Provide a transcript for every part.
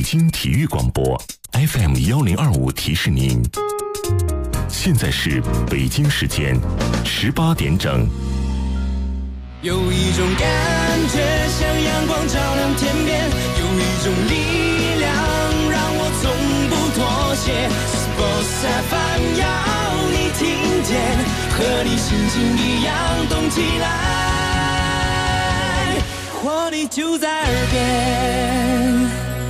京体育广播 FM1025提示您，现在是北京时间18点整。 有一种感觉像阳光照亮天边，有一种力量让我从不妥协。Sports FM 要你听见，和你心情一样动起来，活力就在耳边。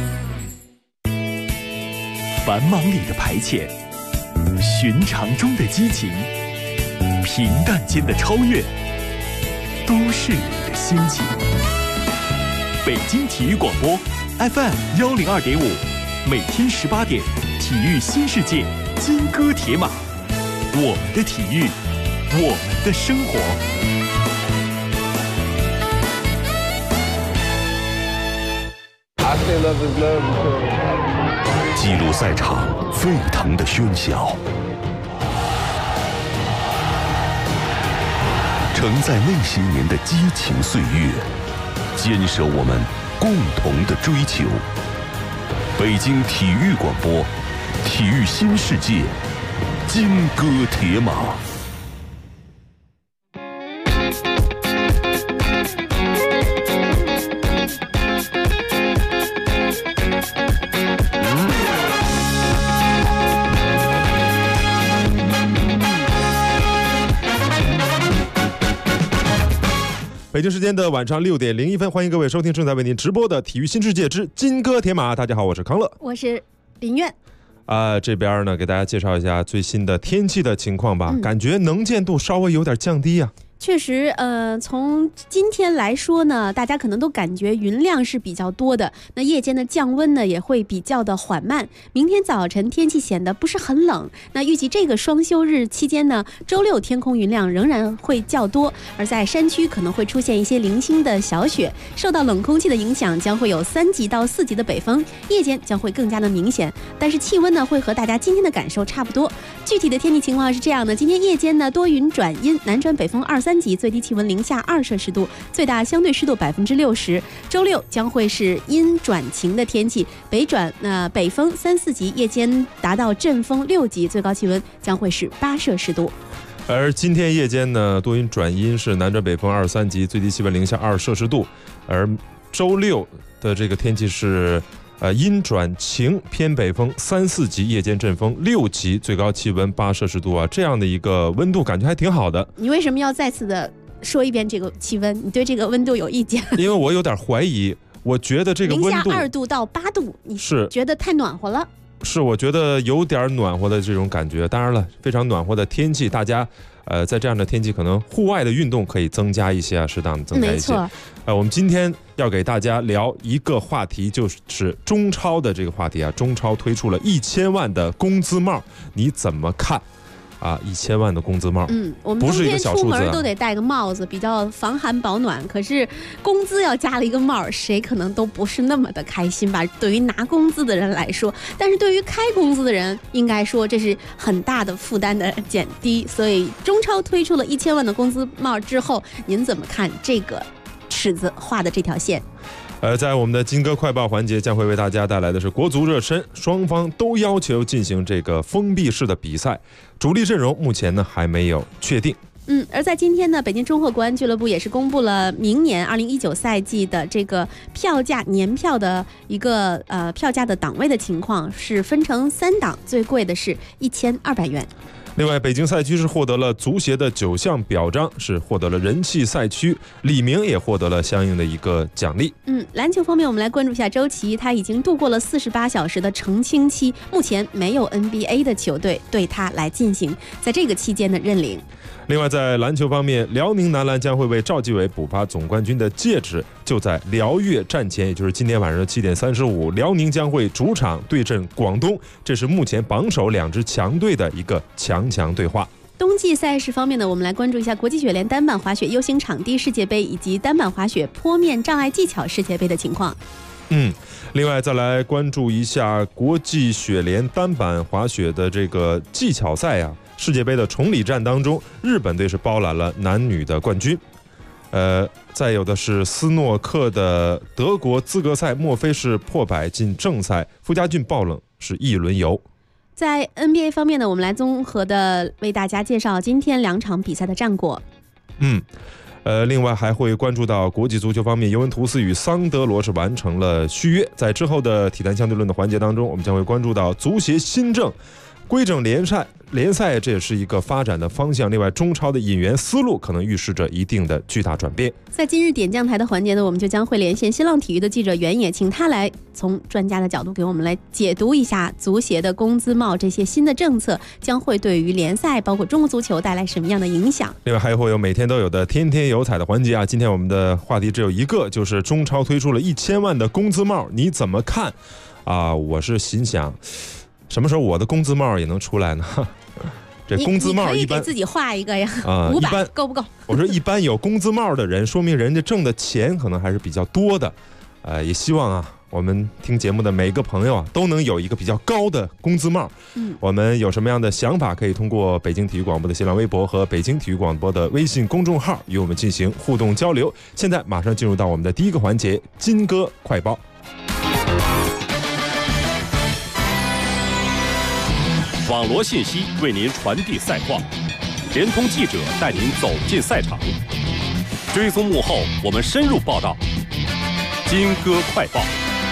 繁忙里的排遣，寻常中的激情，平淡间的超越，都市里的心情。北京体育广播 FM102.5，每天18点，体育新世界，金戈铁马，我们的体育，我们的生活。 记录赛场沸腾的喧嚣，承载那些年的激情岁月，坚守我们共同的追求。北京体育广播，体育新世界，金戈铁马。 北京时间的晚上6点01分，欢迎各位收听正在为您直播的体育新世界之金戈铁马。大家好，我是康乐， 我是林苑。 这边呢给大家介绍一下最新的天气的情况吧。感觉能见度稍微有点降低啊。 确实，从今天来说呢，大家可能都感觉云量是比较多的，那夜间的降温呢也会比较的缓慢。明天早晨天气显得不是很冷，那预计这个双休日期间呢，周六天空云量仍然会较多，而在山区可能会出现一些零星的小雪。受到冷空气的影响，将会有3级到4级的北风，夜间将会更加的明显，但是气温呢会和大家今天的感受差不多。具体的天气情况是这样的：今天夜间呢多云转阴，南转北风2-3级，最低气温零下2摄氏度，最大相对湿度60%。周六将会是阴转晴的天气，北转北风3-4级，夜间达到阵风6级，最高气温将会是8摄氏度。 而今天夜间呢多云转阴，是南转北风2-3级，最低气温零下2摄氏度。而周六的这个天气是阴转晴，偏北风3-4级，夜间阵风6级，最高气温8摄氏度啊，这样的一个温度感觉还挺好的。 你为什么要再次的说一遍这个气温？你对这个温度有意见？ 因为我有点怀疑，我觉得这个温度零下2度到8度，你是觉得太暖和了？ 是，我觉得有点暖和的这种感觉。当然了，非常暖和的天气，大家在这样的天气，可能户外的运动可以增加一些啊，适当的增加一些。没错。我们今天要给大家聊一个话题，就是中超的这个话题啊。中超推出了1000万的工资帽，你怎么看？啊，1000万的工资帽， 我们冬天出门都得戴个帽子，比较防寒保暖。可是工资要加了一个帽，谁可能都不是那么的开心吧？对于拿工资的人来说，但是对于开工资的人，应该说这是很大的负担的减低。所以中超推出了1000万的工资帽之后，您怎么看这个尺子画的这条线？ 在我们的金戈快报环节，将会为大家带来的是国足热身，双方都要求进行这个封闭式的比赛，主力阵容目前呢还没有确定。 而在今天呢，北京中赫国安俱乐部也是公布了明年2019赛季的这个票价年票的一个票价的档位的情况，是分成3档，最贵的是1200元。 另外，北京赛区是获得了足协的9项表彰，是获得了人气赛区，李明也获得了相应的一个奖励。 篮球方面，我们来关注一下周琦，他已经度过了48小时的澄清期，目前没有 NBA 的球队对他来进行在这个期间的认领。 另外，在篮球方面，辽宁男篮将会为赵继伟补发总冠军的戒指，就在辽粤战前，也就是今天晚上的7点35，辽宁将会主场对阵广东，这是目前榜首2支强队的一个强对话。 冬季赛事方面呢，我们来关注一下国际雪联单板滑雪 U 型场地世界杯以及单板滑雪坡面障碍技巧世界杯的情况。 另外再来关注一下国际雪联单板滑雪的这个技巧赛啊，世界杯的崇礼战当中，日本队是包揽了男女的冠军。 再有的是斯诺克的德国资格赛，莫菲是破百进正赛，傅家俊爆冷是一轮游。 在 NBA 方面呢，我们来综合的为大家介绍今天2场比赛的战果。 另外还会关注到国际足球方面，尤文图斯与桑德罗是完成了续约。在之后的体坛相对论的环节当中，我们将会关注到足协新政规整联赛，这也是一个发展的方向。另外，中超的引援思路可能预示着一定的巨大转变。 在今日点将台的环节呢，我们就将会连线新浪体育的记者袁野，请他来从专家的角度给我们来解读一下足协的工资帽这些新的政策将会对于联赛包括中国足球带来什么样的影响。 另外还会有每天都有的天天有彩的环节啊。今天我们的话题只有一个，就是中超推出了1000万的工资帽，你怎么看啊？我是心想，什么时候我的工资帽也能出来呢？这工资帽一般你可以给自己画一个呀，500够不够？ 我说一般有工资帽的人，说明人家挣的钱可能还是比较多的。也希望啊，我们听节目的每个朋友啊，都能有一个比较高的工资帽。我们有什么样的想法，可以通过北京体育广播的新浪微博和北京体育广播的微信公众号与我们进行互动交流。现在马上进入到我们的第一个环节，金哥快报。 网罗信息为您传递赛况，联通记者带您走进赛场，追踪幕后，我们深入报道。金哥快报。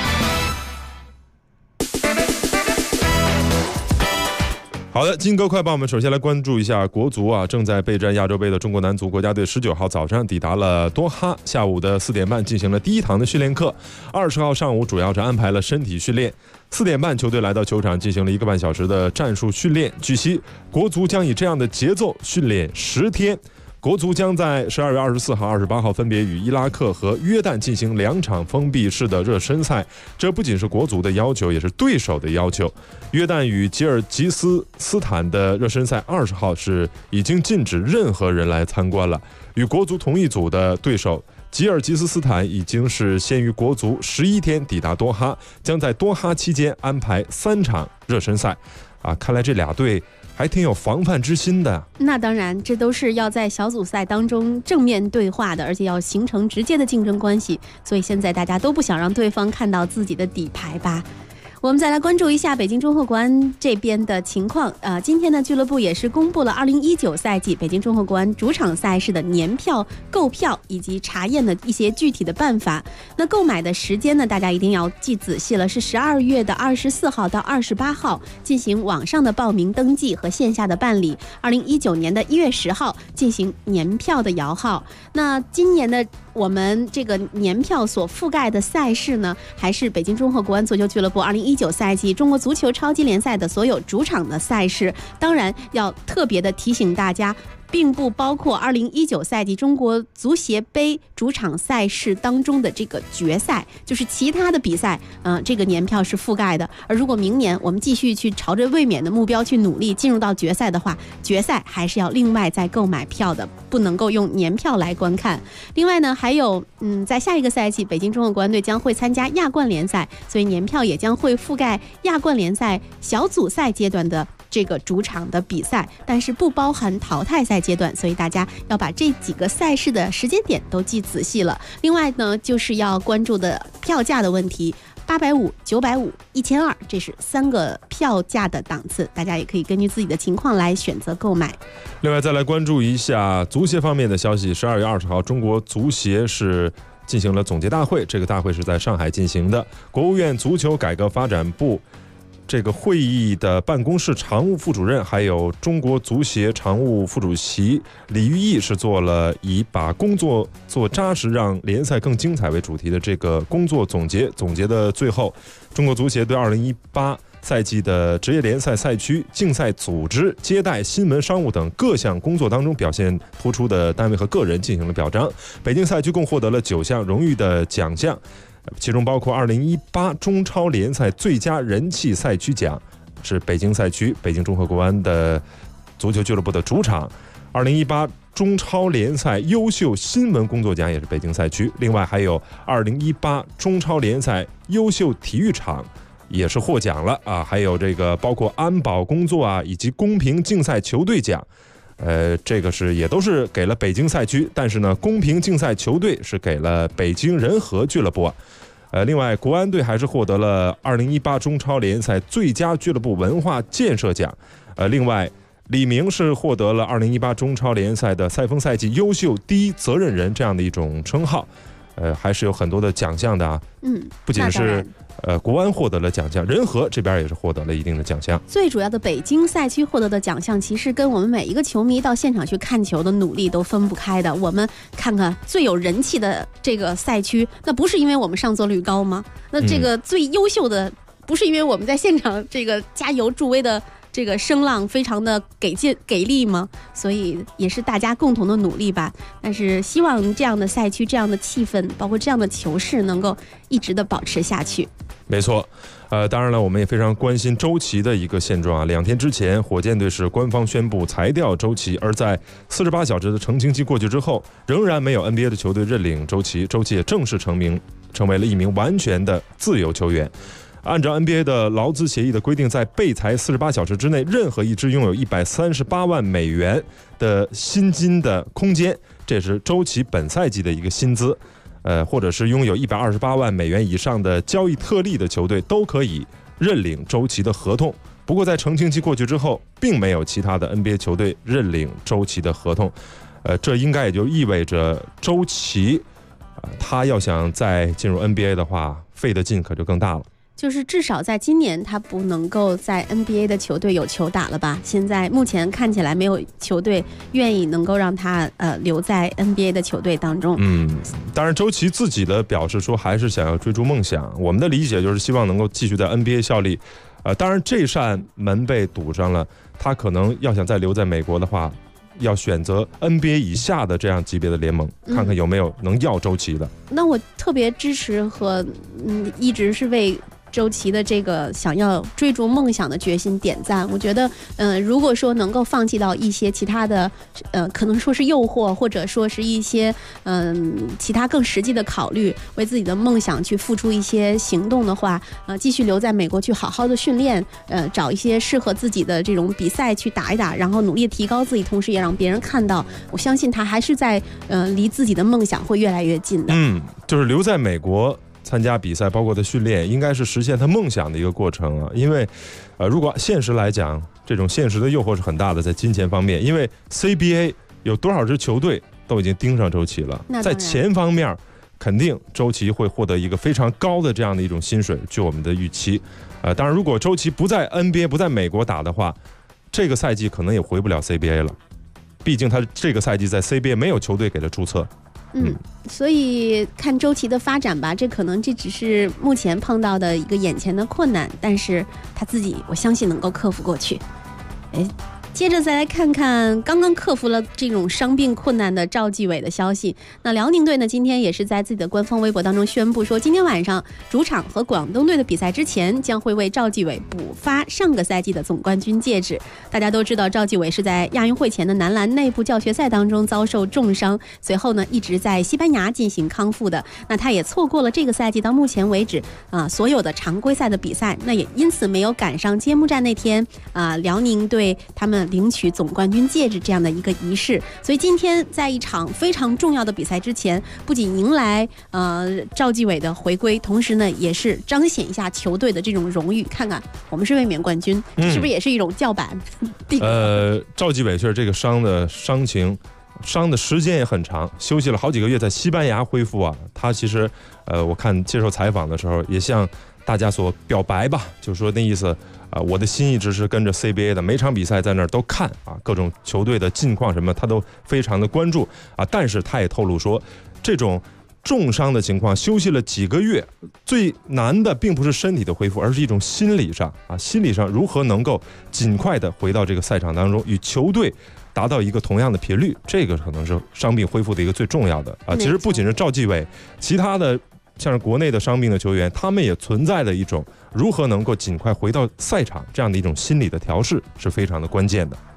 好的，金哥快报，我们首先来关注一下国足啊，正在备战亚洲杯的中国男足国家队19号早上抵达了多哈，下午的4点半进行了第一堂的训练课，20号上午主要是安排了身体训练，4点半球队来到球场进行了1个半小时的战术训练。据悉，国足将以这样的节奏训练10天。国足将在12月24号、28号分别与伊拉克和约旦进行2场封闭式的热身赛，这不仅是国足的要求，也是对手的要求。约旦与吉尔吉斯斯坦的热身赛20号是已经禁止任何人来参观了。与国足同一组的对手吉尔吉斯斯坦已经是先于国足11天抵达多哈，将在多哈期间安排3场热身赛。看来这俩队还挺有防范之心的。 那当然，这都是要在小组赛当中正面对话的，而且要形成直接的竞争关系，所以现在大家都不想让对方看到自己的底牌吧。我们再来关注一下北京中赫国安这边的情况。今天呢，俱乐部也是公布了2019赛季北京中赫国安主场赛事的年票购票以及查验的一些具体的办法。那购买的时间呢，大家一定要记仔细了，是12月的24号到28号进行网上的报名登记和线下的办理，2019年的1月10号进行年票的摇号。那今年的我们这个年票所覆盖的赛事呢，还是北京中赫国安足球俱乐部2019赛季中国足球超级联赛的所有主场的赛事。当然要特别的提醒大家，并不包括2019赛季中国足协杯主场赛事当中的这个决赛，就是其他的比赛，这个年票是覆盖的。而如果明年我们继续去朝着卫冕的目标去努力，进入到决赛的话，决赛还是要另外再购买票的，不能够用年票来观看。另外呢，还有在下一个赛季，北京中赫国安队将会参加亚冠联赛，所以年票也将会覆盖亚冠联赛小组赛阶段的这个主场的比赛，但是不包含淘汰赛阶段，所以大家要把这几个赛事的时间点都记仔细了。另外呢，就是要关注的票价的问题，850、950、1200，这是3个票价的档次，大家也可以根据自己的情况来选择购买。 另外再来关注一下足协方面的消息，12月20号，中国足协是进行了总结大会，这个大会是在上海进行的，国务院足球改革发展部这个会议的办公室常务副主任，还有中国足协常务副主席李玉毅是做了以把工作做扎实，让联赛更精彩为主题的这个工作总结。总结的最后，中国足协对2018赛季的职业联赛赛区、竞赛组织、接待、新闻、商务等各项工作当中表现突出的单位和个人进行了表彰。北京赛区共获得了9项荣誉的奖项，其中包括2018中超联赛最佳人气赛区奖，是北京赛区北京中赫国安的足球俱乐部的主场；2018中超联赛优秀新闻工作奖也是北京赛区。另外还有2018中超联赛优秀体育场也是获奖了啊，还有这个包括安保工作啊，以及公平竞赛球队奖。 这个是也都是给了北京赛区，但是呢，公平竞赛球队是给了北京人和俱乐部啊。另外，国安队还是获得了2018中超联赛最佳俱乐部文化建设奖。另外，李明是获得了2018中超联赛的赛风赛季优秀第一责任人这样的一种称号。还是有很多的奖项的啊。不仅是国安获得了奖项，人和这边也是获得了一定的奖项。 最主要的北京赛区获得的奖项，其实跟我们每一个球迷到现场去看球的努力都分不开的。我们看看最有人气的这个赛区，那不是因为我们上座率高吗？那这个最优秀的，不是因为我们在现场这个加油助威的这个声浪非常的给力吗？所以也是大家共同的努力吧。但是希望这样的赛区、这样的气氛，包括这样的球势，能够一直的保持下去。 没错，当然了，我们也非常关心周琦的一个现状啊。2天之前，火箭队是官方宣布裁掉周琦，而在48小时的澄清期过去之后，仍然没有 NBA 的球队认领周琦，周琦也正式成为了一名完全的自由球员。按照 NBA 的劳资协议的规定，在被裁48小时之内，任何一支拥有138万美元的薪金的空间，这是周琦本赛季的一个薪资，或者是拥有128万美元以上的交易特例的球队都可以认领周琦的合同。不过在澄清期过去之后，并没有其他的 NBA 球队认领周琦的合同，这应该也就意味着周琦，他要想再进入 NBA 的话，费的劲可就更大了。 就是至少在今年他不能够在 NBA 的球队有球打了吧？现在目前看起来没有球队愿意能够让他留在 NBA 的球队当中。 当然周琦自己的表示说还是想要追逐梦想，我们的理解就是希望能够继续在 NBA 效力。当然这扇门被堵上了，他可能要想再留在美国的话，要选择 NBA 以下的这样级别的联盟，看看有没有能要周琦的。 那我特别支持和一直是为周琦的这个想要追逐梦想的决心点赞。我觉得如果说能够放弃到一些其他的可能说是诱惑，或者说是一些其他更实际的考虑，为自己的梦想去付出一些行动的话，继续留在美国去好好的训练，找一些适合自己的这种比赛去打一打，然后努力提高自己，同时也让别人看到，我相信他还是在离自己的梦想会越来越近的。 就是留在美国参加比赛，包括他训练，应该是实现他梦想的一个过程啊。因为，如果现实来讲，这种现实的诱惑是很大的，在金钱方面，因为 CBA 有多少支球队都已经盯上周琦了，在钱方面，肯定周琦会获得一个非常高的这样的一种薪水，据我们的预期。当然，如果周琦不在 NBA 不在美国打的话，这个赛季可能也回不了 CBA 了，毕竟他这个赛季在 CBA 没有球队给他注册。 所以看周琦的发展吧，这只是目前碰到的一个眼前的困难，但是他自己我相信能够克服过去。接着再来看看刚刚克服了这种伤病困难的赵继伟的消息。那辽宁队呢，今天也是在自己的官方微博当中宣布说，今天晚上主场和广东队的比赛之前，将会为赵继伟补发上个赛季的总冠军戒指。大家都知道，赵继伟是在亚运会前的男篮内部教学赛当中遭受重伤，随后呢一直在西班牙进行康复的。那他也错过了这个赛季到目前为止所有的常规赛的比赛，那也因此没有赶上揭幕战那天辽宁队他们领取总冠军戒指这样的一个仪式。所以今天在一场非常重要的比赛之前，不仅迎来赵继伟的回归，同时呢也是彰显一下球队的这种荣誉。看看我们是卫冕冠军，是不是也是一种叫板？ 赵继伟确实这个伤的时间也很长，休息了好几个月，在西班牙恢复啊。他其实我看接受采访的时候也向大家所表白吧，就是说那意思我的心一直是跟着 CBA 的，每场比赛在那儿都看各种球队的近况什么他都非常的关注但是他也透露说，这种重伤的情况休息了几个月，最难的并不是身体的恢复，而是一种心理上如何能够尽快的回到这个赛场当中，与球队达到一个同样的频率，这个可能是伤病恢复的一个最重要的其实不仅是赵继伟，其他的像是国内的伤病的球员，他们也存在的一种如何能够尽快回到赛场这样的一种心理的调试是非常的关键的。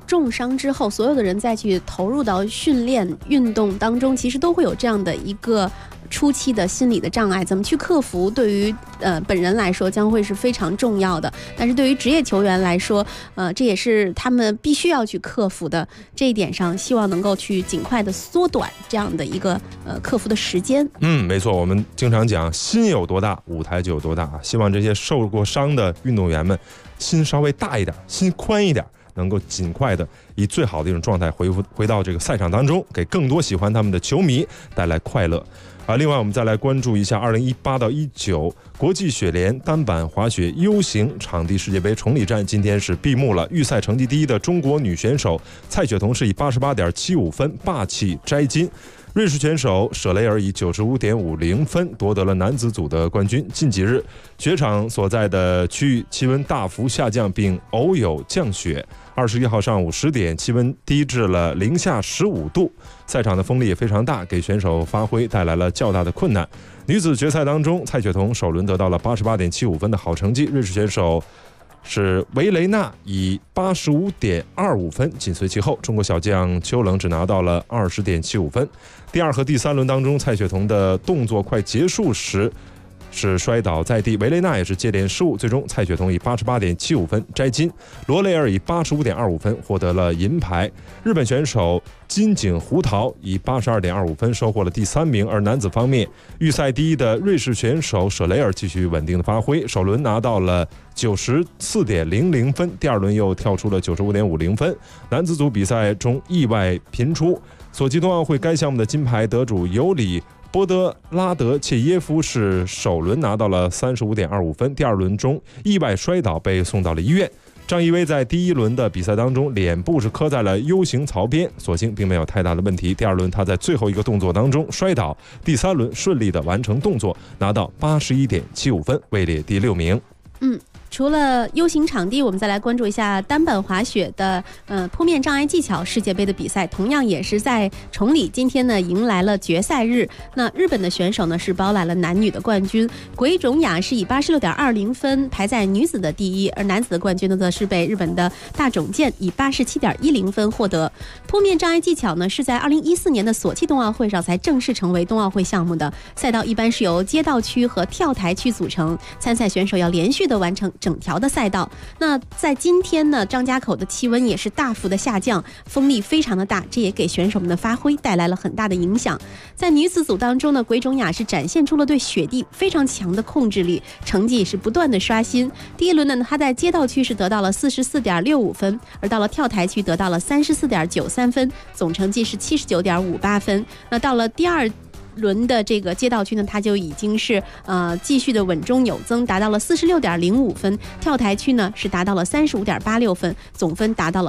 重伤之后，所有的人再去投入到训练运动当中，其实都会有这样的一个初期的心理的障碍，怎么去克服，对于本人来说将会是非常重要的。但是对于职业球员来说，这也是他们必须要去克服的。这一点上，希望能够去尽快的缩短这样的一个克服的时间。 没错，我们经常讲心有多大，舞台就有多大。希望这些受过伤的运动员们心稍微大一点，心宽一点，能够尽快的以最好的一种状态回到这个赛场当中，给更多喜欢他们的球迷带来快乐。另外我们再来关注一下2018到19国际雪联单板滑雪 U 型场地世界杯崇礼战今天是闭幕了。预赛成绩第一的中国女选手蔡雪桐是以 88.75 分霸气摘金，瑞士选手舍雷尔以 95.50 分夺得了男子组的冠军。近几日雪场所在的区域气温大幅下降，并偶有降雪。21号上午10点，气温低至了零下15度，赛场的风力也非常大，给选手发挥带来了较大的困难。女子决赛当中，蔡雪桐首轮得到了 88.75 分的好成绩，瑞士选手是维雷纳以 85.25 分紧随其后，中国小将邱冷只拿到了 20.75 分。第二和第三轮当中，蔡雪桐的动作快结束时是摔倒在地，维雷纳也是接连失误，最终蔡雪桐以 88.75 分摘金，罗雷尔以 85.25 分获得了银牌。日本选手金井胡桃以 82.25 分收获了第3名。而男子方面，预赛第一的瑞士选手舍雷尔继续稳定的发挥，首轮拿到了 94.00 分，第二轮又跳出了 95.50 分。男子组比赛中意外频出，索契冬奥会该项目的金牌得主尤里波德拉德切耶夫是首轮拿到了 35.25 分，第二轮中意外摔倒被送到了医院。张怡薇在第一轮的比赛当中脸部是磕在了 U 型槽边，所幸并没有太大的问题。第二轮他在最后一个动作当中摔倒，第三轮顺利的完成动作，拿到 81.75 分，位列第6名。 除了 U 型场地，我们再来关注一下单板滑雪的坡面障碍技巧世界杯的比赛，同样也是在崇礼，今天呢迎来了决赛日。那日本的选手呢是包揽了男女的冠军，鬼冢雅是以 86.20 分排在女子的第一，而男子的冠军呢则是被日本的大冢健以 87.10 分获得。坡面障碍技巧呢是在2014年的索契冬奥会上才正式成为冬奥会项目的，赛道一般是由街道区和跳台区组成，参赛选手要连续的完成整条的赛道。那在今天呢，张家口的气温也是大幅的下降，风力非常的大，这也给选手们的发挥带来了很大的影响。在女子组当中呢，鬼冢雅是展现出了对雪地非常强的控制力，成绩也是不断的刷新。第一轮呢，她在街道区是得到了 44.65 分，而到了跳台区得到了 34.93 分，总成绩是 79.58 分。那到了第二轮的这个街道区呢，它就已经是继续的稳中有增，达到了 46.05 分，跳台区呢是达到了 35.86 分，总分达到了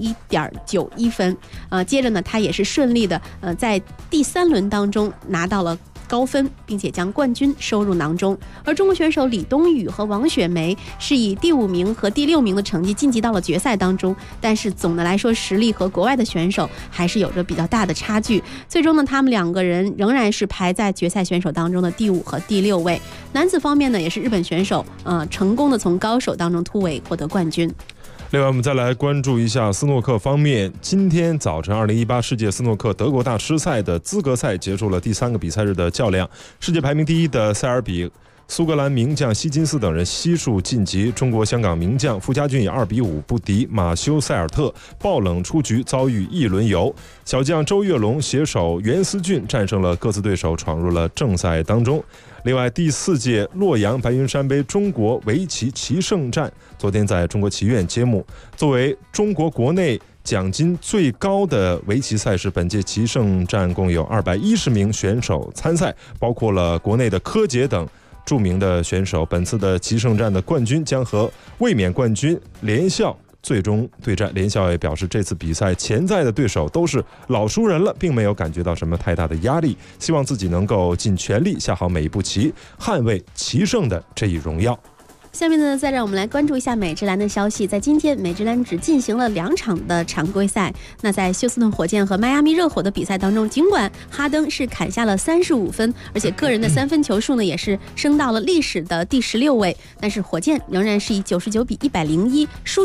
81.91 分。接着呢，它也是顺利的在第三轮当中拿到了高分，并且将冠军收入囊中。而中国选手李冬雨和王雪梅是以第5名和第6名的成绩晋级到了决赛当中，但是总的来说实力和国外的选手还是有着比较大的差距。最终呢，他们2个人仍然是排在决赛选手当中的第5和第6位。男子方面呢，也是日本选手成功的从高手当中突围获得冠军。 另外我们再来关注一下斯诺克方面，今天早晨2018世界斯诺克德国大师赛的资格赛结束了第3个比赛日的较量，世界排名第1的塞尔比苏格兰名将希金斯等人悉数晋级，中国香港名将傅家俊以2-5不敌马修塞尔特，爆冷出局，遭遇一轮游。小将周跃龙携手袁思俊战胜了各自对手，闯入了正赛当中。另外，第4届洛阳白云山杯中国围棋棋圣战昨天在中国棋院揭幕。作为中国国内奖金最高的围棋赛事，本届棋圣战共有210名选手参赛，包括了国内的柯洁等著名的选手。本次的棋圣战的冠军将和卫冕冠军连笑最终对战。连笑也表示，这次比赛潜在的对手都是老熟人了，并没有感觉到什么太大的压力，希望自己能够尽全力下好每一步棋，捍卫棋圣的这一荣耀。 下面呢，再让我们来关注一下美职篮的消息。在今天，美职篮只进行了2场的常规赛。那在休斯顿火箭和迈阿密热火的比赛当中，尽管哈登是砍下了35分，而且个人的3分球数呢也是升到了历史的第16位，但是火箭仍然是以99比101输球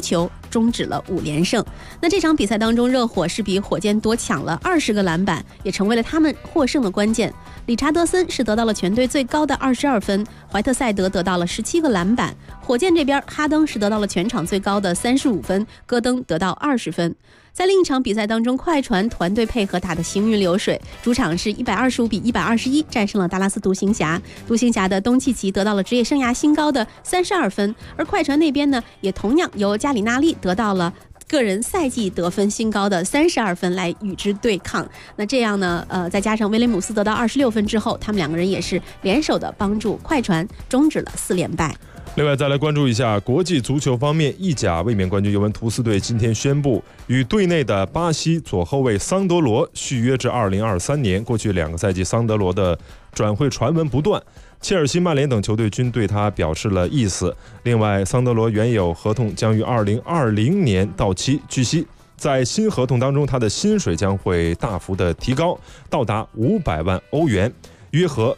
终止了5连胜。那这场比赛当中，热火是比火箭多抢了20个篮板，也成为了他们获胜的关键。理查德森是得到了全队最高的22分，怀特塞德得到了17个篮板。火箭这边，哈登是得到了全场最高的35分，戈登得到20分。在另一场比赛当中，快船团队配合打得行云流水，主场是125比121战胜了达拉斯独行侠。独行侠的东契奇得到了职业生涯新高的32分，而快船那边呢，也同样由加里纳利得到了个人赛季得分新高的32分来与之对抗。那这样呢，再加上威廉姆斯得到26分之后，他们两个人也是联手的帮助快船终止了4连败。 另外再来关注一下国际足球方面，意甲卫冕冠军尤文图斯队今天宣布与队内的巴西左后卫桑德罗续约至2023年。过去2个赛季桑德罗的转会传闻不断，切尔西、曼联等球队均对他表示了意思。另外，桑德罗原有合同将于2020年到期，据悉在新合同当中，他的薪水将会大幅的提高，到达500万欧元，约合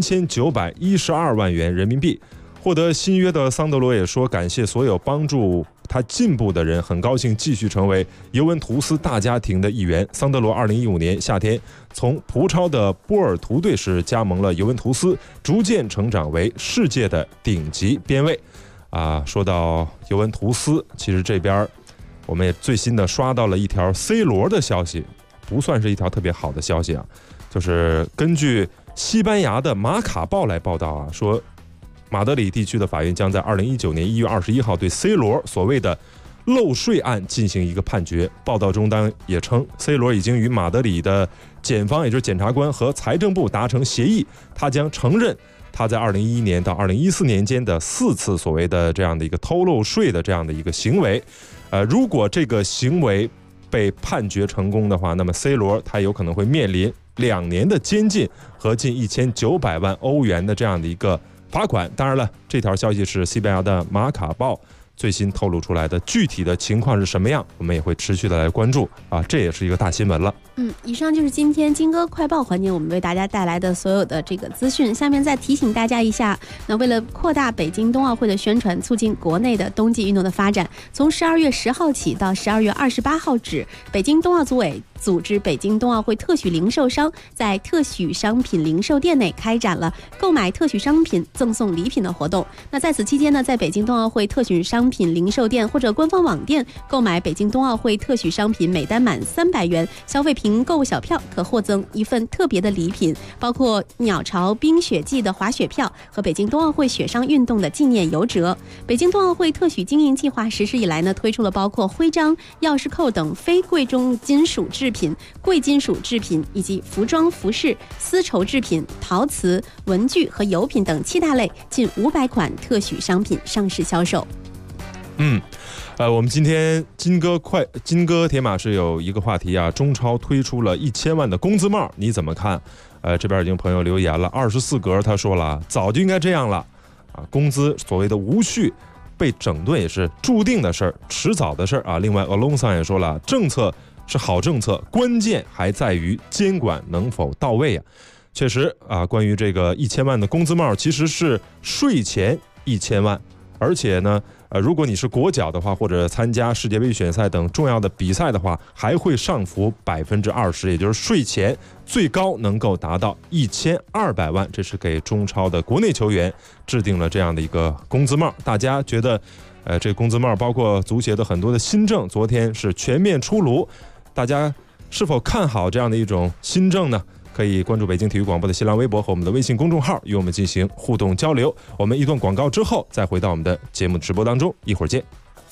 3912万元人民币。获得新约的桑德罗也说，感谢所有帮助他进步的人，很高兴继续成为尤文图斯大家庭的一员。桑德罗2015年夏天从葡超的波尔图队是加盟了尤文图斯，逐渐成长为世界的顶级边卫。说到尤文图斯，其实这边我们也最新的刷到了一条 C 罗的消息，不算是一条特别好的消息啊，就是根据西班牙的马卡报来报道说马德里地区的法院将在2019年1月21号对 C 罗所谓的漏税案进行一个判决。报道中当也称 C 罗已经与马德里的检方，也就是检察官和财政部达成协议，他将承认他在2011年到2014年间的4次所谓的这样的一个偷漏税的这样的一个行为。如果这个行为被判决成功的话，那么 C 罗他有可能会面临2年的监禁和近1900万欧元的这样的一个罚款。当然了，这条消息是西班牙的马卡报最新透露出来的，具体的情况是什么样，我们也会持续的来关注这也是一个大新闻了。 以上就是今天金歌快报环节我们为大家带来的所有的这个资讯。下面再提醒大家一下，那为了扩大北京冬奥会的宣传，促进国内的冬季运动的发展，从12月10号起到12月28号止，北京冬奥组委组织北京冬奥会特许零售商在特许商品零售店内开展了购买特许商品赠送礼品的活动。那在此期间呢，在北京冬奥会特许商品零售店或者官方网店购买北京冬奥会特许商品，每单满300元消费凭购物小票可获赠一份特别的礼品，包括鸟巢冰雪季的滑雪票和北京冬奥会雪上运动的纪念游折。北京冬奥会特许经营计划实施以来呢，推出了包括徽章、钥匙扣等非贵重金属制品、贵金属制品以及服装、服饰、丝绸制品、陶瓷、文具和油品等7大类近500款特许商品上市销售。 我们今天金歌铁马是有一个话题中超推出了1000万的工资帽，你怎么看？这边已经朋友留言了，24格他说了，早就应该这样了工资所谓的无序被整顿也是注定的事儿，迟早的事儿另外 Alonso 也说了，政策是好政策，关键还在于监管能否到位确实关于这个1000万的工资帽，其实是税前1000万，而且呢如果你是国脚的话，或者参加世界杯选赛等重要的比赛的话，还会上浮20%，也就是税前最高能够达到1200万。这是给中超的国内球员制定了这样的一个工资帽。大家觉得这个工资帽包括足协的很多的新政，昨天是全面出炉，大家是否看好这样的一种新政呢？可以关注北京体育广播的新浪微博和我们的微信公众号，与我们进行互动交流。我们一段广告之后再回到我们的节目直播当中，一会儿见。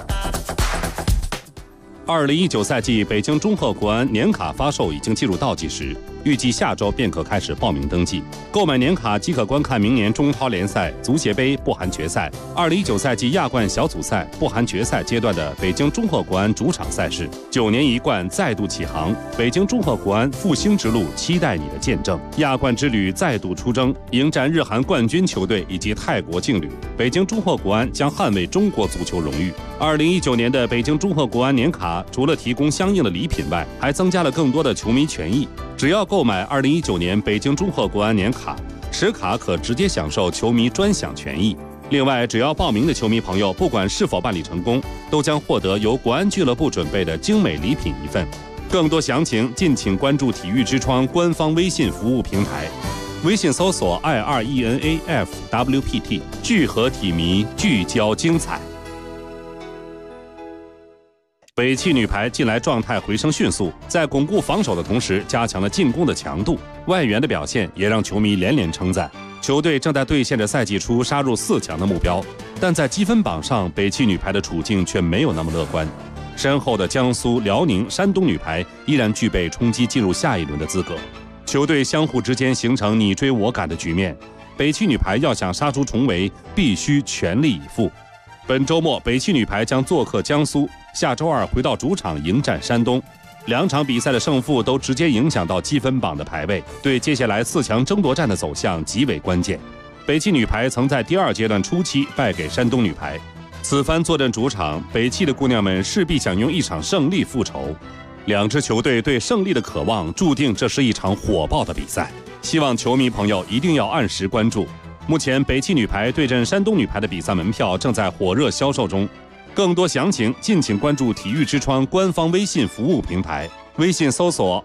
2019赛季北京中赫国安年卡发售已经进入倒计时，预计下周便可开始报名登记。购买年卡即可观看明年中超联赛、足协杯不含决赛、2019赛季亚冠小组赛不含决赛阶段的北京中赫国安主场赛事。9年一冠再度起航，北京中赫国安复兴之路期待你的见证。亚冠之旅再度出征，迎战日韩冠军球队以及泰国劲旅。北京中赫国安将捍卫中国足球荣誉。2019年的北京中赫国安年卡除了提供相应的礼品外，还增加了更多的球迷权益。只要购买2019年北京中赫国安年卡，持卡可直接享受球迷专享权益。 另外，只要报名的球迷朋友，不管是否办理成功，都将获得由国安俱乐部准备的精美礼品一份。更多详情，敬请关注体育之窗官方微信服务平台，微信搜索 IRENAFWPT， 聚合体迷，聚焦精彩。北汽女排近来状态回升迅速，在巩固防守的同时，加强了进攻的强度，外援的表现也让球迷连连称赞。球队正在兑现着赛季初杀入4强的目标，但在积分榜上，北汽女排的处境却没有那么乐观。身后的江苏、辽宁、山东女排依然具备冲击进入下一轮的资格。球队相互之间形成你追我赶的局面，北汽女排要想杀出重围，必须全力以赴。本周末，北汽女排将做客江苏，下周二回到主场迎战山东。2场比赛的胜负都直接影响到积分榜的排位，对接下来4强争夺战的走向极为关键。北汽女排曾在第2阶段初期败给山东女排，此番坐镇主场，北汽的姑娘们势必想用一场胜利复仇。2支球队对胜利的渴望，注定这是一场火爆的比赛。希望球迷朋友一定要按时关注。目前，北汽女排对阵山东女排的比赛门票正在火热销售中。更多详情，敬请关注体育之窗官方微信服务平台，微信搜索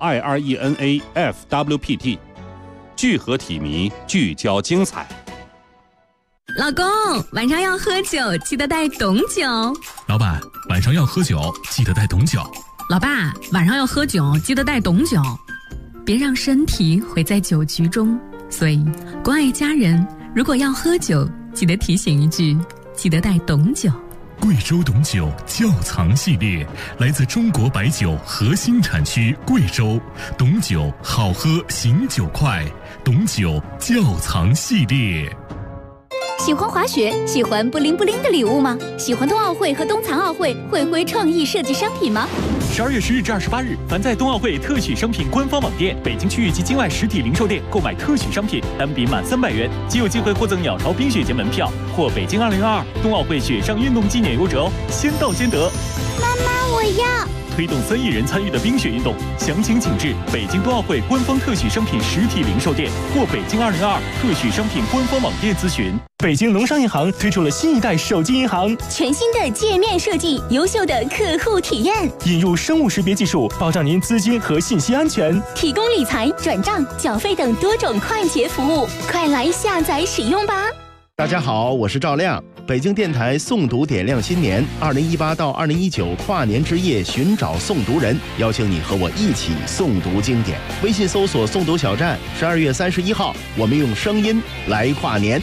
IRENAFWPT， 聚合体迷，聚焦精彩。 老公，晚上要喝酒，记得带董酒。 老板，晚上要喝酒，记得带董酒。 老爸，晚上要喝酒，记得带董酒。别让身体毁在酒局中。所以，关爱家人，如果要喝酒，记得提醒一句，记得带董酒。 贵州董酒窖藏系列来自中国白酒核心产区贵州，董酒好喝醒酒快，董酒窖藏系列。 喜欢滑雪，喜欢布灵布灵的礼物吗？喜欢冬奥会和冬残奥会会挥创意设计商品吗 ？12月10日至28日，凡在冬奥会特许商品官方网店、北京区域及境外实体零售店购买特许商品，单笔满300元即有机会获赠鸟巢冰雪节门票或北京2022冬奥会雪上运动纪念游折哦，先到先得。 妈妈，我要！ 推动3亿人参与的冰雪运动，详情请至北京冬奥会官方特许商品实体零售店或北京2022特许商品官方网店咨询。北京农商银行推出了新一代手机银行， 全新的界面设计，优秀的客户体验， 引入生物识别技术，保障您资金和信息安全， 提供理财、转账、缴费等多种快捷服务，快来下载使用吧！ 大家好，我是赵亮。北京电台诵读点亮新年，2018到2019跨年之夜寻找诵读人，邀请你和我一起诵读经典。微信搜索诵读小站，12月31号，我们用声音来跨年。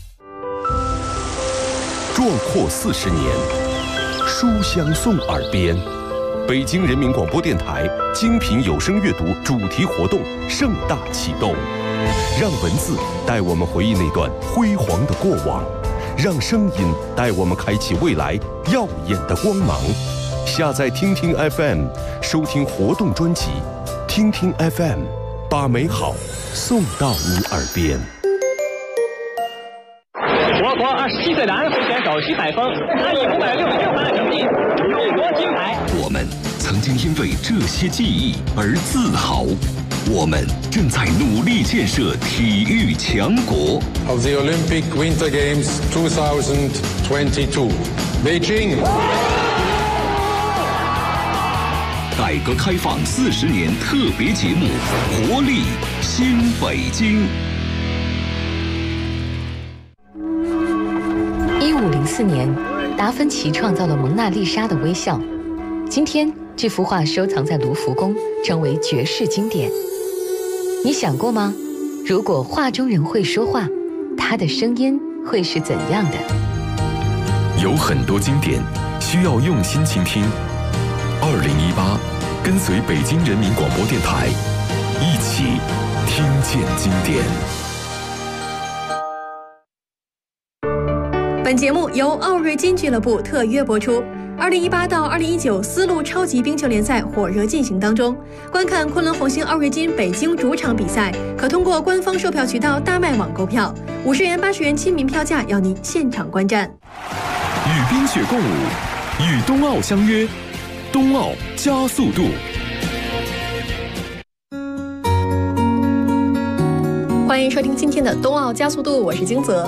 壮阔40年，书香送耳边。北京人民广播电台精品有声阅读主题活动盛大启动，让文字带我们回忆那段辉煌的过往，让声音带我们开启未来耀眼的光芒。下载听听 FM， 收听活动专辑，听听 FM， 把美好送到你耳边。 我国27岁的安徽选手徐海峰，他以566分的成绩勇夺金牌。 我们曾经因为这些记忆而自豪，我们正在努力建设体育强国。 Of the Olympic Winter Games 2022, Beijing。 改革开放40年特别节目《活力新北京》。 1504年，达芬奇创造了蒙娜丽莎的微笑。今天，这幅画收藏在卢浮宫，成为绝世经典。你想过吗？如果画中人会说话，他的声音会是怎样的？ 有很多经典需要用心倾听。2018，跟随北京人民广播电台，一起听见经典。 本节目由奥瑞金俱乐部特约播出。2018到2019丝路超级冰球联赛火热进行当中，观看昆仑红星奥瑞金北京主场比赛，可通过官方售票渠道大麦网购票，50元、80元亲民票价，要您现场观战。 与冰雪共舞，与冬奥相约，冬奥加速度。 欢迎收听今天的冬奥加速度，我是金泽。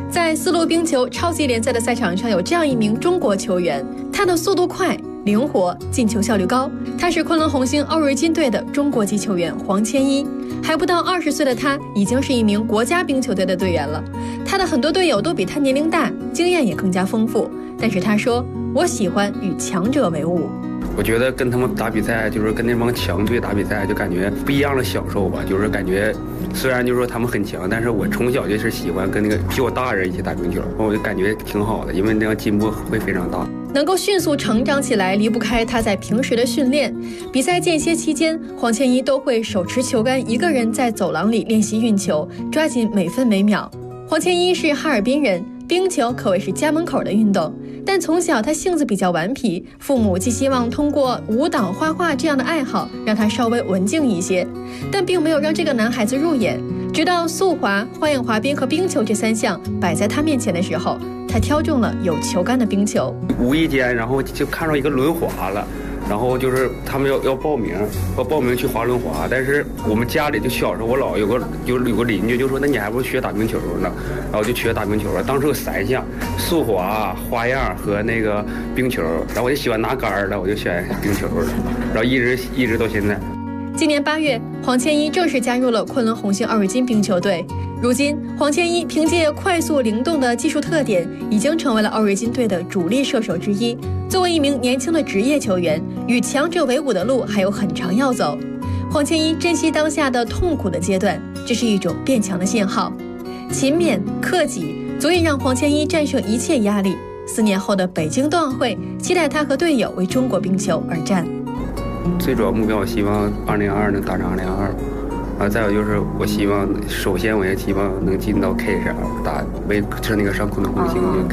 在丝路冰球超级联赛的赛场上，有这样一名中国球员，他的速度快、灵活，进球效率高。他是昆仑红星奥瑞金队的中国籍球员黄千一，还不到20岁的他，已经是一名国家冰球队的队员了。他的很多队友都比他年龄大，经验也更加丰富。但是他说：“我喜欢与强者为伍。” 我觉得跟他们打比赛，就是跟那帮强队打比赛，就感觉不一样的享受吧。就是感觉虽然就是说他们很强，但是我从小就是喜欢跟那个比我大的人一起打冰球，我就感觉挺好的，因为那样进步会非常大。 能够迅速成长起来，离不开他在平时的训练。比赛间歇期间，黄千一都会手持球杆，一个人在走廊里练习运球，抓紧每分每秒。黄千一是哈尔滨人，冰球可谓是家门口的运动。但从小他性子比较顽皮，父母既希望通过舞蹈、画画这样的爱好让他稍微文静一些，但并没有让这个男孩子入眼。直到速滑、花样滑冰和冰球这3项摆在他面前的时候，他挑中了有球杆的冰球。 无意间，然后就看到一个轮滑了。然后就是他们要报名去滑轮滑，但是我们家里就小时候我老有个邻居就说，那你还不如学打冰球呢，然后就学打冰球了。当时有3项，速滑、花样和那个冰球，然后我就喜欢拿杆的，我就选冰球了，然后一直到现在。 今年8月，黄千一正式加入了昆仑红星奥瑞金冰球队。如今，黄千一凭借快速灵动的技术特点，已经成为了奥瑞金队的主力射手之一。作为一名年轻的职业球员，与强者为伍的路还有很长要走。黄千一珍惜当下的痛苦的阶段，这是一种变强的信号。勤勉克己，足以让黄千一战胜一切压力。4年后的北京冬奥会，期待他和队友为中国冰球而战。 最主要目标，我希望2022能打上202。再有就是，首先我也希望能进到 K12，是那个上昆仑红星那个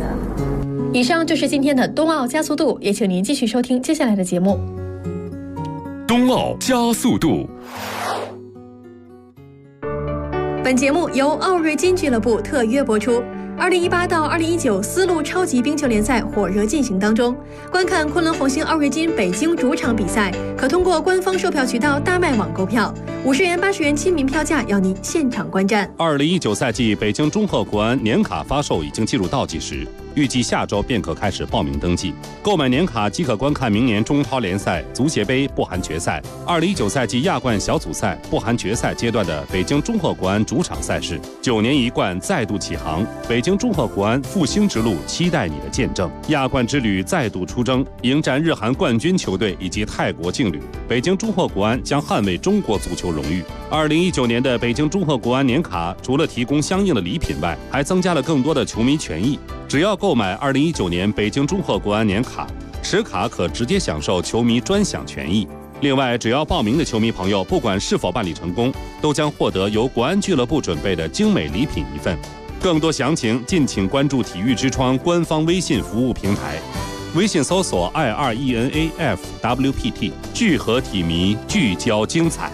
K12。 以上就是今天的冬奥加速度，也请您继续收听接下来的节目。 冬奥加速度。 本节目由奥瑞金俱乐部特约播出。2018到2019丝路超级冰球联赛火热进行当中，观看昆仑红星奥瑞金北京主场比赛，可通过官方售票渠道大麦网购票，50元、80元亲民票价，要您现场观战。 2019赛季北京中赫国安年卡发售已经进入倒计时，预计下周便可开始报名登记。购买年卡即可观看明年中超联赛、足协杯不含决赛、2019赛季亚冠小组赛不含决赛阶段的北京中赫国安主场赛事。9年一贯再度起航，北京中赫国安复兴之路期待你的见证。亚冠之旅再度出征，迎战日韩冠军球队以及泰国劲旅。北京中赫国安将捍卫中国足球荣誉。2019年的北京中赫国安年卡除了提供相应的礼品外，还增加了更多的球迷权益。只要购买2019年北京中赫国安年卡，持卡可直接享受球迷专享权益。另外，只要报名的球迷朋友，不管是否办理成功，都将获得由国安俱乐部准备的精美礼品1份。更多详情，敬请关注体育之窗官方微信服务平台，微信搜索 IRENAFWPT， 聚合体迷，聚焦精彩。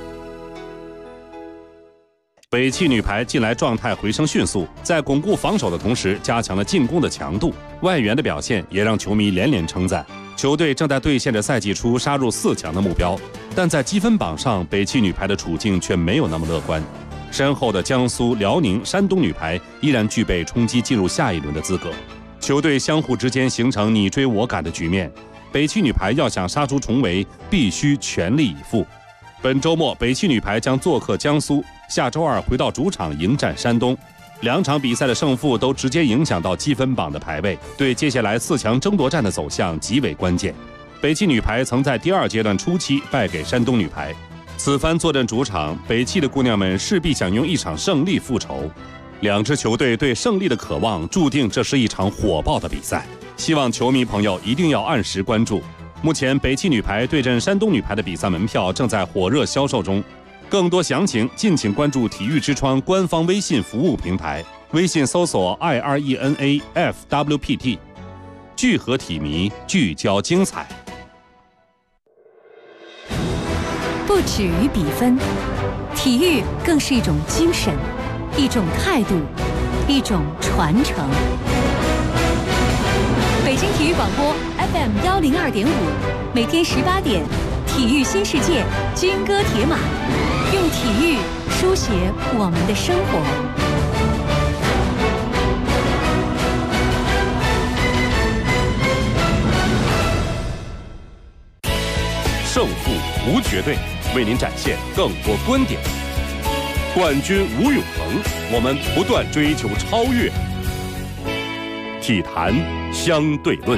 北汽女排近来状态回升迅速，在巩固防守的同时，加强了进攻的强度，外援的表现也让球迷连连称赞。球队正在兑现着赛季初杀入4强的目标，但在积分榜上，北汽女排的处境却没有那么乐观。身后的江苏、辽宁、山东女排依然具备冲击进入下一轮的资格。球队相互之间形成你追我赶的局面，北汽女排要想杀出重围，必须全力以赴。本周末，北汽女排将做客江苏，下周2回到主场迎战山东。2场比赛的胜负都直接影响到积分榜的排位，对接下来4强争夺战的走向极为关键。北汽女排曾在第2阶段初期败给山东女排，此番坐镇主场，北汽的姑娘们势必想用一场胜利复仇。2支球队对胜利的渴望，注定这是一场火爆的比赛。希望球迷朋友一定要按时关注。目前，北汽女排对阵山东女排的比赛门票正在火热销售中。更多详情，敬请关注体育之窗官方微信服务平台，微信搜索 IRENAFWPT， 聚合体迷，聚焦精彩。 不止于比分，体育更是一种精神，一种态度，一种传承。北京体育广播 FM 102.5，每天18点，体育新世界，军歌铁马，用体育书写我们的生活。 无绝对，为您展现更多观点。冠军无永恒，我们不断追求超越。体坛相对论。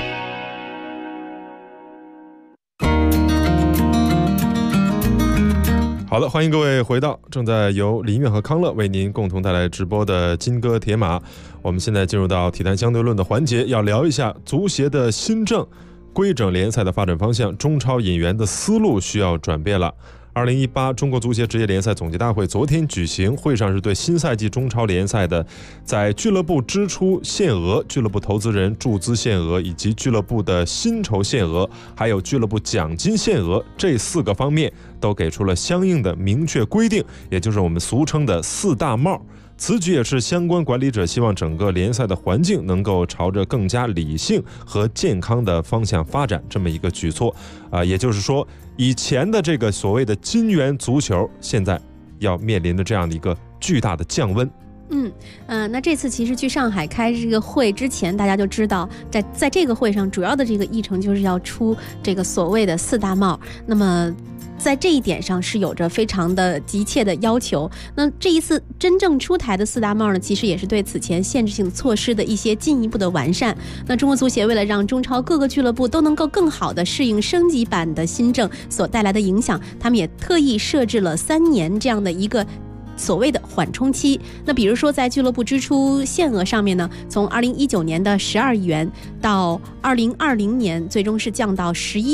好的，欢迎各位回到正在由林月和康乐为您共同带来直播的金戈铁马。我们现在进入到体坛相对论的环节，要聊一下足协的新政，规整联赛的发展方向，中超引援的思路需要转变了。2018中国足协职业联赛总结大会昨天举行，会上是对新赛季中超联赛的在俱乐部支出限额、俱乐部投资人注资限额以及俱乐部的薪酬限额，还有俱乐部奖金限额这4个方面都给出了相应的明确规定，也就是我们俗称的4大帽。此举也是相关管理者希望整个联赛的环境能够朝着更加理性和健康的方向发展这么一个举措也就是说，以前的这个所谓的金元足球，现在要面临的这样的一个巨大的降温。 那这次其实去上海开这个会之前，大家就知道在这个会上主要的这个议程就是要出这个所谓的4大帽。那么在这一点上是有着非常的急切的要求。那这一次真正出台的4大帽呢，其实也是对此前限制性措施的一些进一步的完善。那中国足协为了让中超各个俱乐部都能够更好的适应升级版的新政所带来的影响，他们也特意设置了3年这样的一个所谓的缓冲期。那比如说在俱乐部支出限额上面呢，从2019年的12亿元到2020年最终是降到